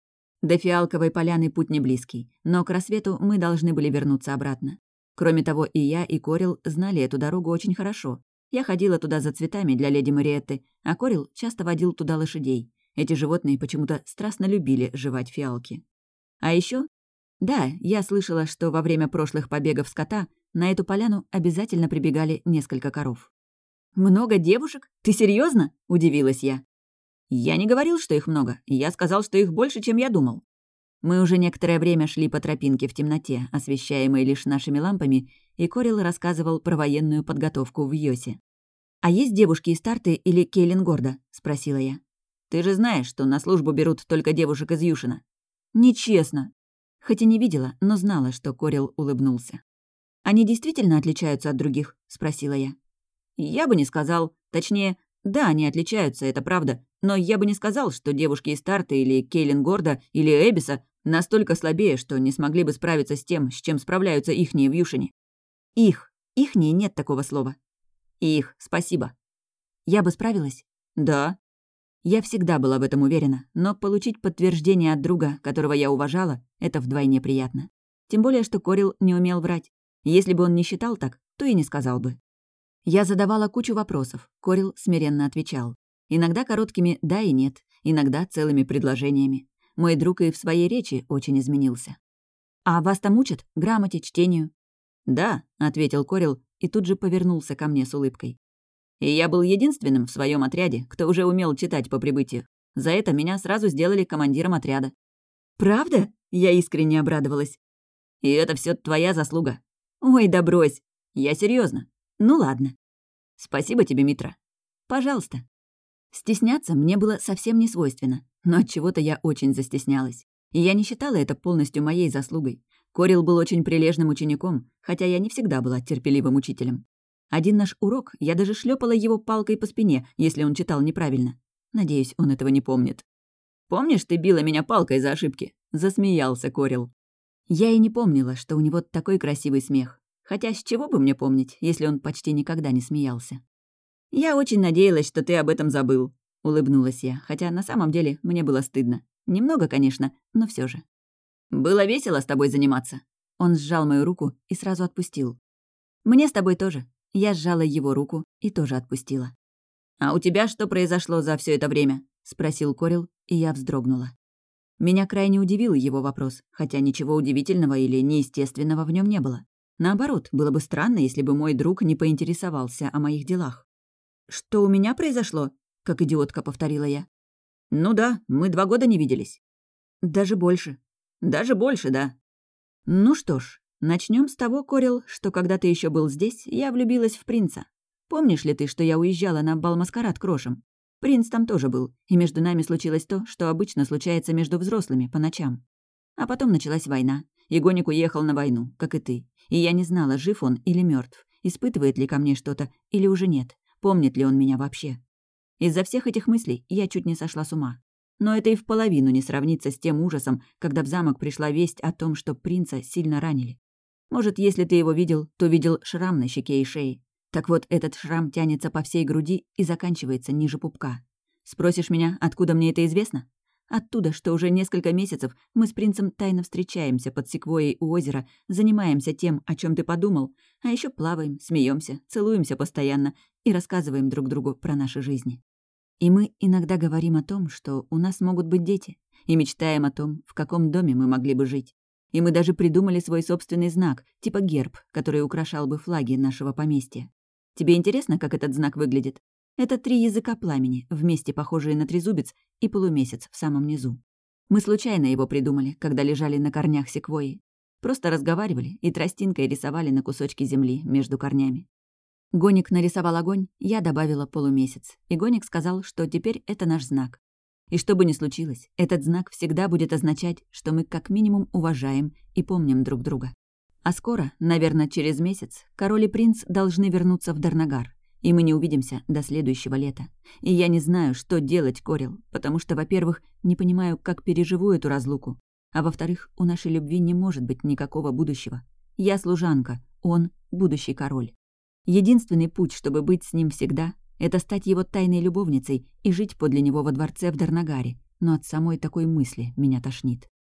До Фиалковой поляны путь не близкий, но к рассвету мы должны были вернуться обратно. Кроме того, и я, и Корил знали эту дорогу очень хорошо. Я ходила туда за цветами для леди Мариетты, а Корил часто водил туда лошадей. Эти животные почему-то страстно любили жевать фиалки. А еще, да, я слышала, что во время прошлых побегов скота на эту поляну обязательно прибегали несколько коров. «Много девушек? Ты серьезно? Удивилась я. «Я не говорил, что их много. Я сказал, что их больше, чем я думал». Мы уже некоторое время шли по тропинке в темноте, освещаемой лишь нашими лампами, и Корил рассказывал про военную подготовку в Йосе. «А есть девушки из Тарты или Кейлингорда?» — спросила я. «Ты же знаешь, что на службу берут только девушек из Юшина». «Нечестно». Хоть и не видела, но знала, что Корил улыбнулся. «Они действительно отличаются от других?» — спросила я. «Я бы не сказал. Точнее, да, они отличаются, это правда. Но я бы не сказал, что девушки из Тарты или Кейлингорда или Эбиса настолько слабее, что не смогли бы справиться с тем, с чем справляются ихние в Юшине. Ихние нет такого слова. Их, спасибо. Я бы справилась? Да. Я всегда была в этом уверена, но получить подтверждение от друга, которого я уважала, это вдвойне приятно. Тем более, что Корил не умел врать. Если бы он не считал так, то и не сказал бы. Я задавала кучу вопросов, Корил смиренно отвечал. Иногда короткими «да» и «нет», иногда целыми предложениями. Мой друг и в своей речи очень изменился. «А вас там учат? Грамоте, чтению?» «Да», — ответил Корил и тут же повернулся ко мне с улыбкой. «И я был единственным в своем отряде, кто уже умел читать по прибытию. За это меня сразу сделали командиром отряда». «Правда?» — я искренне обрадовалась. «И это все твоя заслуга». «Ой, да брось. Я серьезно. Ну ладно». «Спасибо тебе, Митра». «Пожалуйста». Стесняться мне было совсем не свойственно, но от чего-то я очень застеснялась. И я не считала это полностью моей заслугой. Корил был очень прилежным учеником, хотя я не всегда была терпеливым учителем. Один наш урок, я даже шлепала его палкой по спине, если он читал неправильно. Надеюсь, он этого не помнит. «Помнишь, ты била меня палкой за ошибки?» — засмеялся Корил. Я и не помнила, что у него такой красивый смех. Хотя с чего бы мне помнить, если он почти никогда не смеялся? «Я очень надеялась, что ты об этом забыл», — улыбнулась я, хотя на самом деле мне было стыдно. Немного, конечно, но все же. «Было весело с тобой заниматься». Он сжал мою руку и сразу отпустил. «Мне с тобой тоже». Я сжала его руку и тоже отпустила. «А у тебя что произошло за все это время?» — спросил Корил, и я вздрогнула. Меня крайне удивил его вопрос, хотя ничего удивительного или неестественного в нем не было. Наоборот, было бы странно, если бы мой друг не поинтересовался о моих делах. «Что у меня произошло?» — как идиотка повторила я. «Ну да, мы 2 года не виделись». «Даже больше». «Даже больше, да». «Ну что ж, начнем с того, Корил, что когда ты еще был здесь, я влюбилась в принца. Помнишь ли ты, что я уезжала на бал-маскарад к Рошам? Принц там тоже был, и между нами случилось то, что обычно случается между взрослыми по ночам. А потом началась война, и Гоник уехал на войну, как и ты. И я не знала, жив он или мертв, испытывает ли ко мне что-то или уже нет, помнит ли он меня вообще. Из-за всех этих мыслей я чуть не сошла с ума. Но это и в половину не сравнится с тем ужасом, когда в замок пришла весть о том, что принца сильно ранили. Может, если ты его видел, то видел шрам на щеке и шее. Так вот, этот шрам тянется по всей груди и заканчивается ниже пупка. Спросишь меня, откуда мне это известно? Оттуда, что уже несколько месяцев мы с принцем тайно встречаемся под секвойей у озера, занимаемся тем, о чем ты подумал, а еще плаваем, смеемся, целуемся постоянно и рассказываем друг другу про наши жизни. И мы иногда говорим о том, что у нас могут быть дети, и мечтаем о том, в каком доме мы могли бы жить. И мы даже придумали свой собственный знак, типа герб, который украшал бы флаги нашего поместья. Тебе интересно, как этот знак выглядит? Это 3 языка пламени, вместе похожие на трезубец и полумесяц в самом низу. Мы случайно его придумали, когда лежали на корнях секвойи. Просто разговаривали и тростинкой рисовали на кусочке земли между корнями. Гоник нарисовал огонь, я добавила полумесяц, и Гоник сказал, что теперь это наш знак. И что бы ни случилось, этот знак всегда будет означать, что мы как минимум уважаем и помним друг друга. А скоро, наверное, через месяц, король и принц должны вернуться в Дарнагар, и мы не увидимся до следующего лета. И я не знаю, что делать, Корил, потому что, во-первых, не понимаю, как переживу эту разлуку, а во-вторых, у нашей любви не может быть никакого будущего. Я служанка, он — будущий король. Единственный путь, чтобы быть с ним всегда, это стать его тайной любовницей и жить подле него во дворце в Дарнагаре, но от самой такой мысли меня тошнит.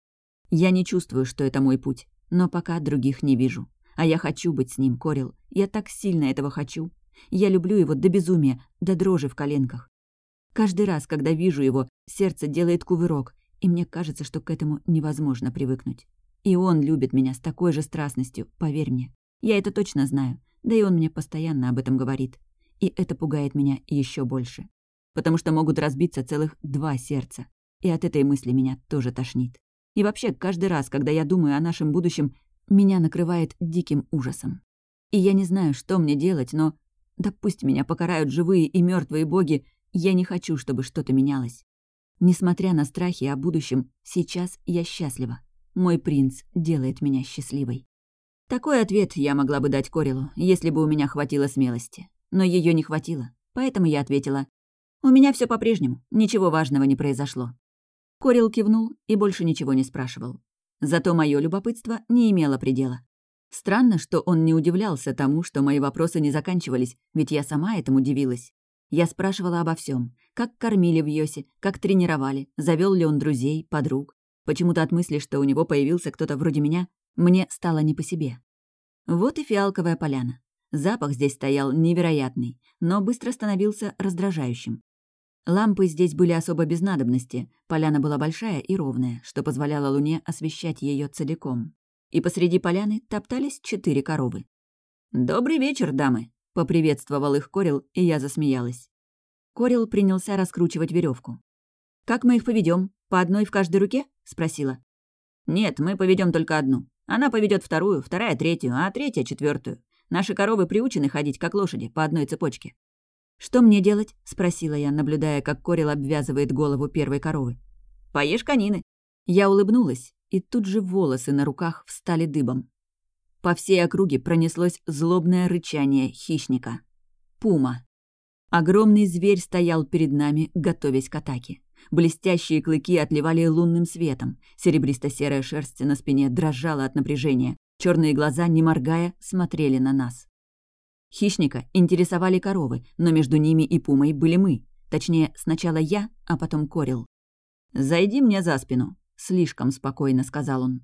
Я не чувствую, что это мой путь, но пока других не вижу. А я хочу быть с ним, Корел. Я так сильно этого хочу. Я люблю его до безумия, до дрожи в коленках. Каждый раз, когда вижу его, сердце делает кувырок, и мне кажется, что к этому невозможно привыкнуть. И он любит меня с такой же страстностью, поверь мне. Я это точно знаю, да и он мне постоянно об этом говорит. И это пугает меня еще больше. Потому что могут разбиться целых 2 сердца. И от этой мысли меня тоже тошнит. И вообще, каждый раз, когда я думаю о нашем будущем, меня накрывает диким ужасом. И я не знаю, что мне делать, но... Да пусть меня покарают живые и мертвые боги, я не хочу, чтобы что-то менялось. Несмотря на страхи о будущем, сейчас я счастлива. Мой принц делает меня счастливой. Такой ответ я могла бы дать Корелу, если бы у меня хватило смелости. Но ее не хватило, поэтому я ответила: «У меня все по-прежнему, ничего важного не произошло». Корел кивнул и больше ничего не спрашивал. Зато мое любопытство не имело предела. Странно, что он не удивлялся тому, что мои вопросы не заканчивались, ведь я сама этому удивилась. Я спрашивала обо всем: как кормили в Йосе, как тренировали, завел ли он друзей, подруг. Почему-то от мысли, что у него появился кто-то вроде меня, мне стало не по себе. Вот и фиалковая поляна. Запах здесь стоял невероятный, но быстро становился раздражающим. Лампы здесь были особо без надобности, поляна была большая и ровная, что позволяло луне освещать ее целиком. И посреди поляны топтались 4 коровы. «Добрый вечер, дамы!» — поприветствовал их Корел, и я засмеялась. Корел принялся раскручивать веревку. «Как мы их поведем? По одной в каждой руке?» — спросила. «Нет, мы поведем только одну. Она поведет вторую, вторая — третью, а третья — четвертую. Наши коровы приучены ходить, как лошади, по одной цепочке». «Что мне делать?» — спросила я, наблюдая, как Корел обвязывает голову первой коровы. «Поешь конины». Я улыбнулась, и тут же волосы на руках встали дыбом. По всей округе пронеслось злобное рычание хищника. Пума. Огромный зверь стоял перед нами, готовясь к атаке. Блестящие клыки отливали лунным светом, серебристо-серая шерсть на спине дрожала от напряжения, черные глаза, не моргая, смотрели на нас. Хищника интересовали коровы, но между ними и пумой были мы. Точнее, сначала я, а потом Корел. «Зайди мне за спину», — слишком спокойно сказал он.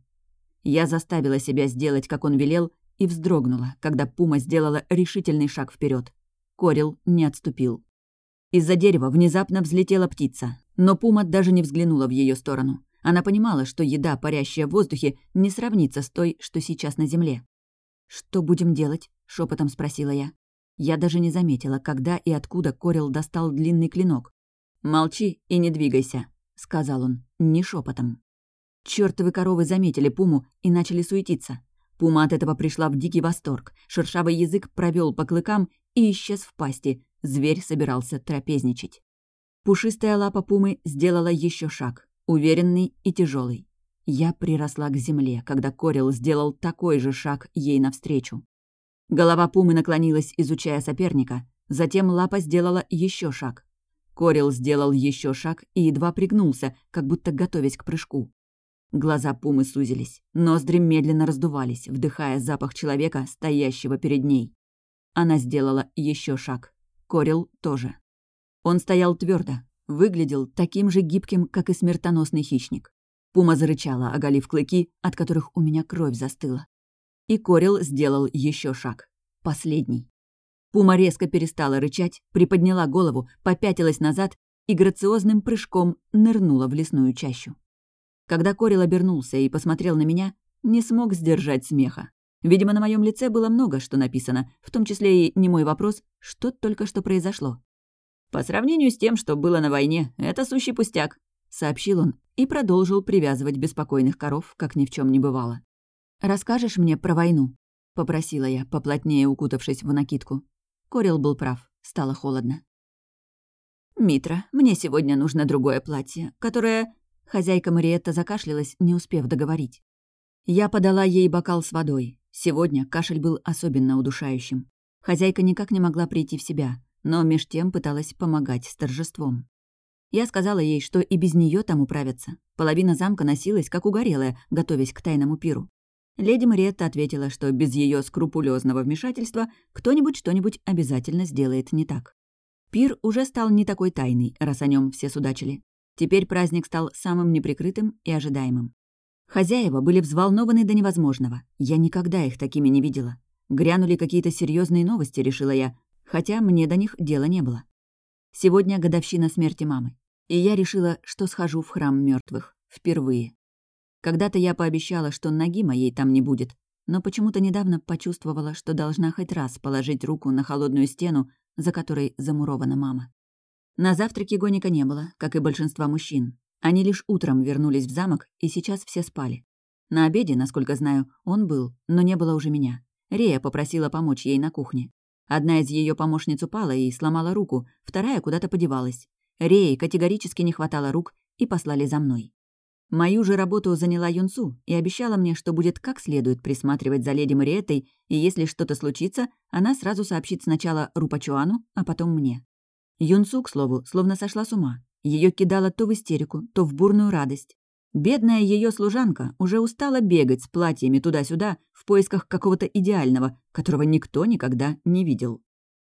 Я заставила себя сделать, как он велел, и вздрогнула, когда пума сделала решительный шаг вперед. Корел не отступил. Из-за дерева внезапно взлетела птица, но пума даже не взглянула в ее сторону. Она понимала, что еда, парящая в воздухе, не сравнится с той, что сейчас на земле. «Что будем делать?» — шепотом спросила я. Я даже не заметила, когда и откуда Корел достал длинный клинок. «Молчи и не двигайся», — сказал он, не шепотом. Чёртовы коровы заметили пуму и начали суетиться. Пума от этого пришла в дикий восторг. Шершавый язык провёл по клыкам и исчез в пасти. Зверь собирался трапезничать. Пушистая лапа пумы сделала еще шаг, уверенный и тяжелый. Я приросла к земле, когда Корел сделал такой же шаг ей навстречу. Голова пумы наклонилась, изучая соперника. Затем лапа сделала еще шаг. Корел сделал еще шаг и едва пригнулся, как будто готовясь к прыжку. Глаза пумы сузились, ноздри медленно раздувались, вдыхая запах человека, стоящего перед ней. Она сделала еще шаг. Корел тоже. Он стоял твердо, выглядел таким же гибким, как и смертоносный хищник. Пума зарычала, оголив клыки, от которых у меня кровь застыла. И Корел сделал еще шаг. Последний. Пума резко перестала рычать, приподняла голову, попятилась назад и грациозным прыжком нырнула в лесную чащу. Когда Корел обернулся и посмотрел на меня, не смог сдержать смеха. Видимо, на моем лице было много что написано, в том числе и немой вопрос, что только что произошло. «По сравнению с тем, что было на войне, это сущий пустяк», — сообщил он и продолжил привязывать беспокойных коров, как ни в чем не бывало. «Расскажешь мне про войну?» — попросила я, поплотнее укутавшись в накидку. Корел был прав, стало холодно. «Митра, мне сегодня нужно другое платье, которое...» Хозяйка Мариетта закашлялась, не успев договорить. Я подала ей бокал с водой. Сегодня кашель был особенно удушающим. Хозяйка никак не могла прийти в себя, но меж тем пыталась помогать с торжеством. Я сказала ей, что и без нее там управятся. Половина замка носилась, как угорелая, готовясь к тайному пиру. Леди Мариетта ответила, что без ее скрупулезного вмешательства кто-нибудь что-нибудь обязательно сделает не так. Пир уже стал не такой тайный, раз о нем все судачили. Теперь праздник стал самым неприкрытым и ожидаемым. Хозяева были взволнованы до невозможного. Я никогда их такими не видела. Грянули какие-то серьезные новости, решила я, хотя мне до них дела не было. Сегодня годовщина смерти мамы. И я решила, что схожу в храм мертвых. Впервые. Когда-то я пообещала, что ноги моей там не будет, но почему-то недавно почувствовала, что должна хоть раз положить руку на холодную стену, за которой замурована мама. На завтраке Гоника не было, как и большинства мужчин. Они лишь утром вернулись в замок, и сейчас все спали. На обеде, насколько знаю, он был, но не было уже меня. Рея попросила помочь ей на кухне. Одна из ее помощниц упала и сломала руку, вторая куда-то подевалась. Рее категорически не хватало рук, и послали за мной. Мою же работу заняла Юнсу и обещала мне, что будет как следует присматривать за леди Мариэттой, и если что-то случится, она сразу сообщит сначала Рупачуану, а потом мне. Юнсу, к слову, словно сошла с ума. Ее кидало то в истерику, то в бурную радость. Бедная ее служанка уже устала бегать с платьями туда-сюда в поисках какого-то идеального, которого никто никогда не видел.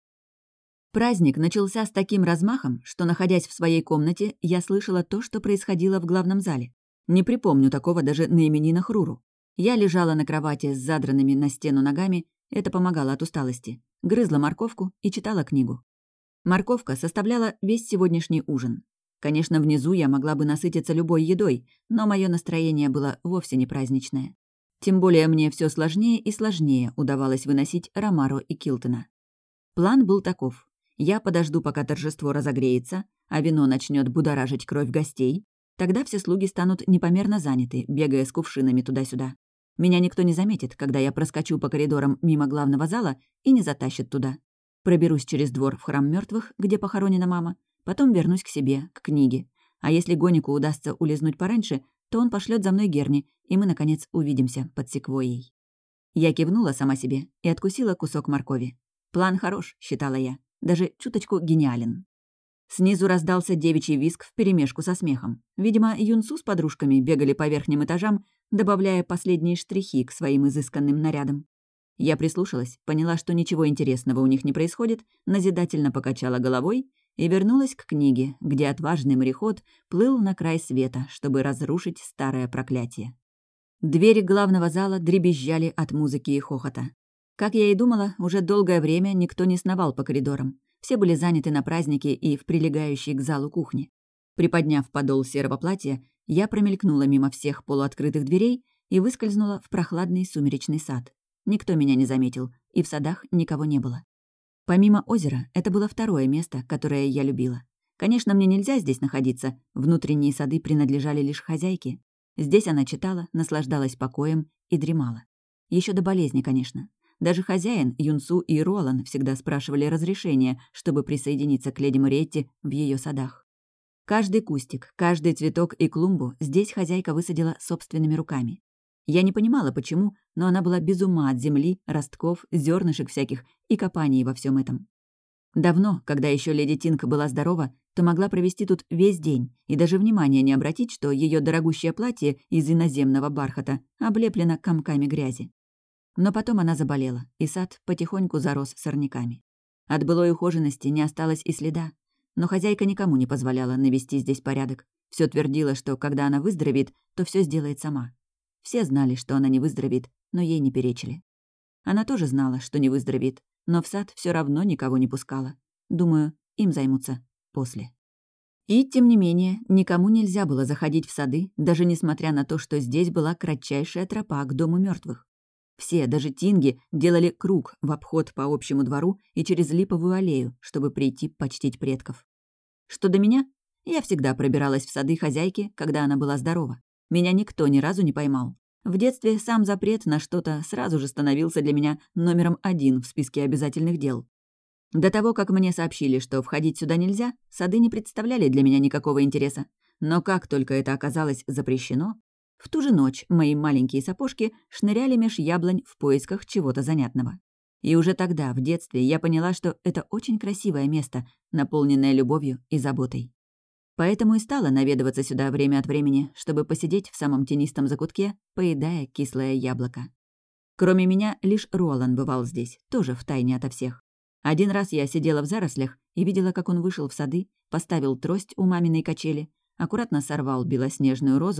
Праздник начался с таким размахом, что, находясь в своей комнате, я слышала то, что происходило в главном зале. Не припомню такого даже на именинах Руру. Я лежала на кровати с задранными на стену ногами, это помогало от усталости, грызла морковку и читала книгу. Морковка составляла весь сегодняшний ужин. Конечно, внизу я могла бы насытиться любой едой, но мое настроение было вовсе не праздничное. Тем более мне все сложнее и сложнее удавалось выносить Ромаро и Килтона. План был таков. Я подожду, пока торжество разогреется, а вино начнет будоражить кровь гостей. Тогда все слуги станут непомерно заняты, бегая с кувшинами туда-сюда. Меня никто не заметит, когда я проскочу по коридорам мимо главного зала и не затащит туда. Проберусь через двор в храм мертвых, где похоронена мама, потом вернусь к себе, к книге. А если Гонику удастся улизнуть пораньше, то он пошлет за мной Герни, и мы, наконец, увидимся под секвойей. Я кивнула сама себе и откусила кусок моркови. План хорош, считала я, даже чуточку гениален. Снизу раздался девичий визг вперемешку со смехом. Видимо, Юнсу с подружками бегали по верхним этажам, добавляя последние штрихи к своим изысканным нарядам. Я прислушалась, поняла, что ничего интересного у них не происходит, назидательно покачала головой и вернулась к книге, где отважный мореход плыл на край света, чтобы разрушить старое проклятие. Двери главного зала дребезжали от музыки и хохота. Как я и думала, уже долгое время никто не сновал по коридорам. Все были заняты на празднике и в прилегающей к залу кухне. Приподняв подол серого платья, я промелькнула мимо всех полуоткрытых дверей и выскользнула в прохладный сумеречный сад. Никто меня не заметил, и в садах никого не было. Помимо озера, это было второе место, которое я любила. Конечно, мне нельзя здесь находиться, внутренние сады принадлежали лишь хозяйке. Здесь она читала, наслаждалась покоем и дремала. Еще до болезни, конечно. Даже хозяин, Юнсу и Ролан всегда спрашивали разрешения, чтобы присоединиться к леди Мариэтте в ее садах. Каждый кустик, каждый цветок и клумбу здесь хозяйка высадила собственными руками. Я не понимала, почему, но она была без ума от земли, ростков, зернышек всяких и копаний во всем этом. Давно, когда еще леди Тинг была здорова, то могла провести тут весь день и даже внимания не обратить, что ее дорогущее платье из иноземного бархата облеплено комками грязи. Но потом она заболела, и сад потихоньку зарос сорняками. От былой ухоженности не осталось и следа, но хозяйка никому не позволяла навести здесь порядок. Все твердила, что когда она выздоровеет, то все сделает сама. Все знали, что она не выздоровеет, но ей не перечили. Она тоже знала, что не выздоровеет, но в сад все равно никого не пускала. Думаю, им займутся после. И, тем не менее, никому нельзя было заходить в сады, даже несмотря на то, что здесь была кратчайшая тропа к дому мертвых. Все, даже тинги, делали круг в обход по общему двору и через липовую аллею, чтобы прийти почтить предков. Что до меня, я всегда пробиралась в сады хозяйки, когда она была здорова. Меня никто ни разу не поймал. В детстве сам запрет на что-то сразу же становился для меня номером 1 в списке обязательных дел. До того, как мне сообщили, что входить сюда нельзя, сады не представляли для меня никакого интереса. Но как только это оказалось запрещено, в ту же ночь мои маленькие сапожки шныряли меж яблонь в поисках чего-то занятного. И уже тогда, в детстве, я поняла, что это очень красивое место, наполненное любовью и заботой. Поэтому и стала наведываться сюда время от времени, чтобы посидеть в самом тенистом закутке, поедая кислое яблоко. Кроме меня, лишь Ролан бывал здесь, тоже втайне ото всех. Один раз я сидела в зарослях и видела, как он вышел в сады, поставил трость у маминой качели, аккуратно сорвал белоснежную розу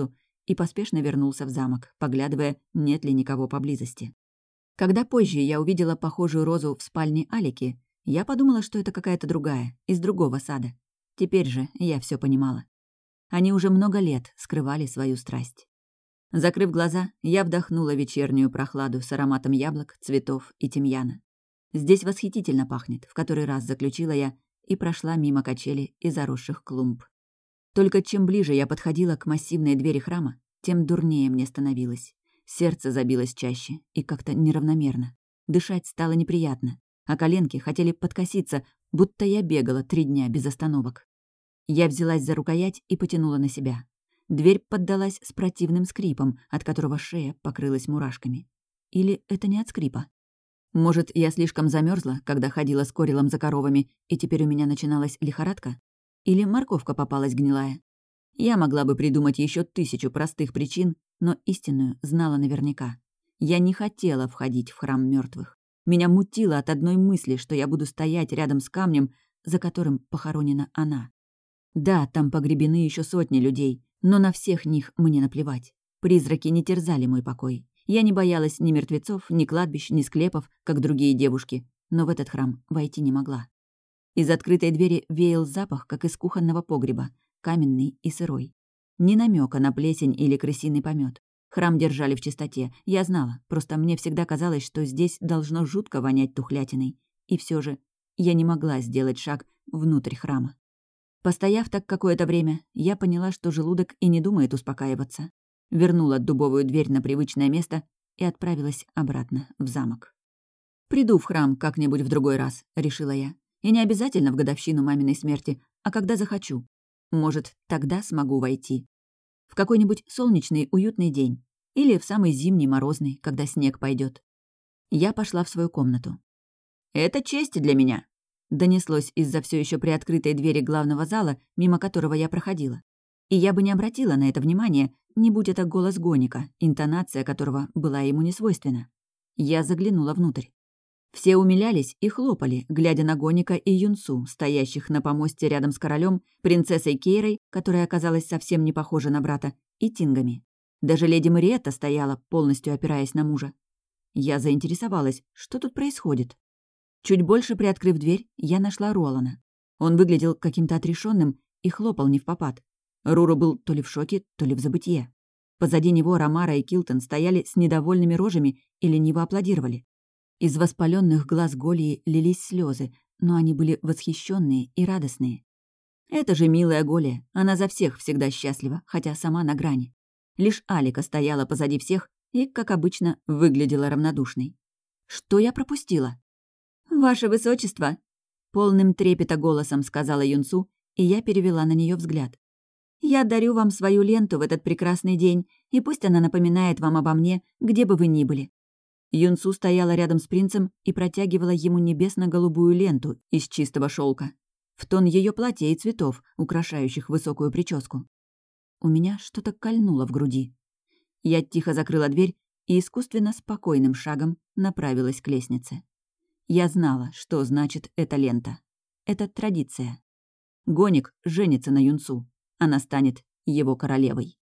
и поспешно вернулся в замок, поглядывая, нет ли никого поблизости. Когда позже я увидела похожую розу в спальне Алики, я подумала, что это какая-то другая, из другого сада. Теперь же я все понимала. Они уже много лет скрывали свою страсть. Закрыв глаза, я вдохнула вечернюю прохладу с ароматом яблок, цветов и тимьяна. Здесь восхитительно пахнет, в который раз заключила я и прошла мимо качели и заросших клумб. Только чем ближе я подходила к массивной двери храма, тем дурнее мне становилось. Сердце забилось чаще и как-то неравномерно. Дышать стало неприятно, а коленки хотели подкоситься, будто я бегала 3 дня без остановок. Я взялась за рукоять и потянула на себя. Дверь поддалась с противным скрипом, от которого шея покрылась мурашками. Или это не от скрипа? Может, я слишком замерзла, когда ходила с Корелом за коровами, и теперь у меня начиналась лихорадка? Или морковка попалась гнилая? Я могла бы придумать еще 1000 простых причин, но истинную знала наверняка. Я не хотела входить в храм мертвых. Меня мутило от одной мысли, что я буду стоять рядом с камнем, за которым похоронена она. Да, там погребены еще сотни людей, но на всех них мне наплевать. Призраки не терзали мой покой. Я не боялась ни мертвецов, ни кладбищ, ни склепов, как другие девушки, но в этот храм войти не могла. Из открытой двери веял запах, как из кухонного погреба, каменный и сырой. Ни намека на плесень или крысиный помет. Храм держали в чистоте, я знала, просто мне всегда казалось, что здесь должно жутко вонять тухлятиной. И все же я не могла сделать шаг внутрь храма. Постояв так какое-то время, я поняла, что желудок и не думает успокаиваться. Вернула дубовую дверь на привычное место и отправилась обратно в замок. «Приду в храм как-нибудь в другой раз», — решила я. «И не обязательно в годовщину маминой смерти, а когда захочу. Может, тогда смогу войти. В какой-нибудь солнечный, уютный день. Или в самый зимний, морозный, когда снег пойдет. Я пошла в свою комнату. «Это честь для меня», — донеслось из-за все еще приоткрытой двери главного зала, мимо которого я проходила. И я бы не обратила на это внимания, не будь это голос Гоника, интонация которого была ему несвойственна. Я заглянула внутрь. Все умилялись и хлопали, глядя на Гоника и Юнсу, стоящих на помосте рядом с королем, принцессой Кейрой, которая оказалась совсем не похожа на брата, и Тингами. Даже леди Мариетта стояла, полностью опираясь на мужа. Я заинтересовалась, что тут происходит. Чуть больше приоткрыв дверь, я нашла Ролана. Он выглядел каким-то отрешенным и хлопал невпопад. Руру был то ли в шоке, то ли в забытье. Позади него Ромара и Килтон стояли с недовольными рожами и лениво аплодировали. Из воспаленных глаз Голии лились слезы, но они были восхищенные и радостные. Это же милая Голия, она за всех всегда счастлива, хотя сама на грани. Лишь Алика стояла позади всех и, как обычно, выглядела равнодушной. Что я пропустила? «Ваше высочество!» — полным трепета голосом сказала Юнсу, и я перевела на нее взгляд. «Я дарю вам свою ленту в этот прекрасный день, и пусть она напоминает вам обо мне, где бы вы ни были». Юнсу стояла рядом с принцем и протягивала ему небесно-голубую ленту из чистого шелка, в тон ее платья и цветов, украшающих высокую прическу. У меня что-то кольнуло в груди. Я тихо закрыла дверь и искусственно спокойным шагом направилась к лестнице. Я знала, что значит эта лента. Это традиция. Гоник женится на Юнсу. Она станет его королевой.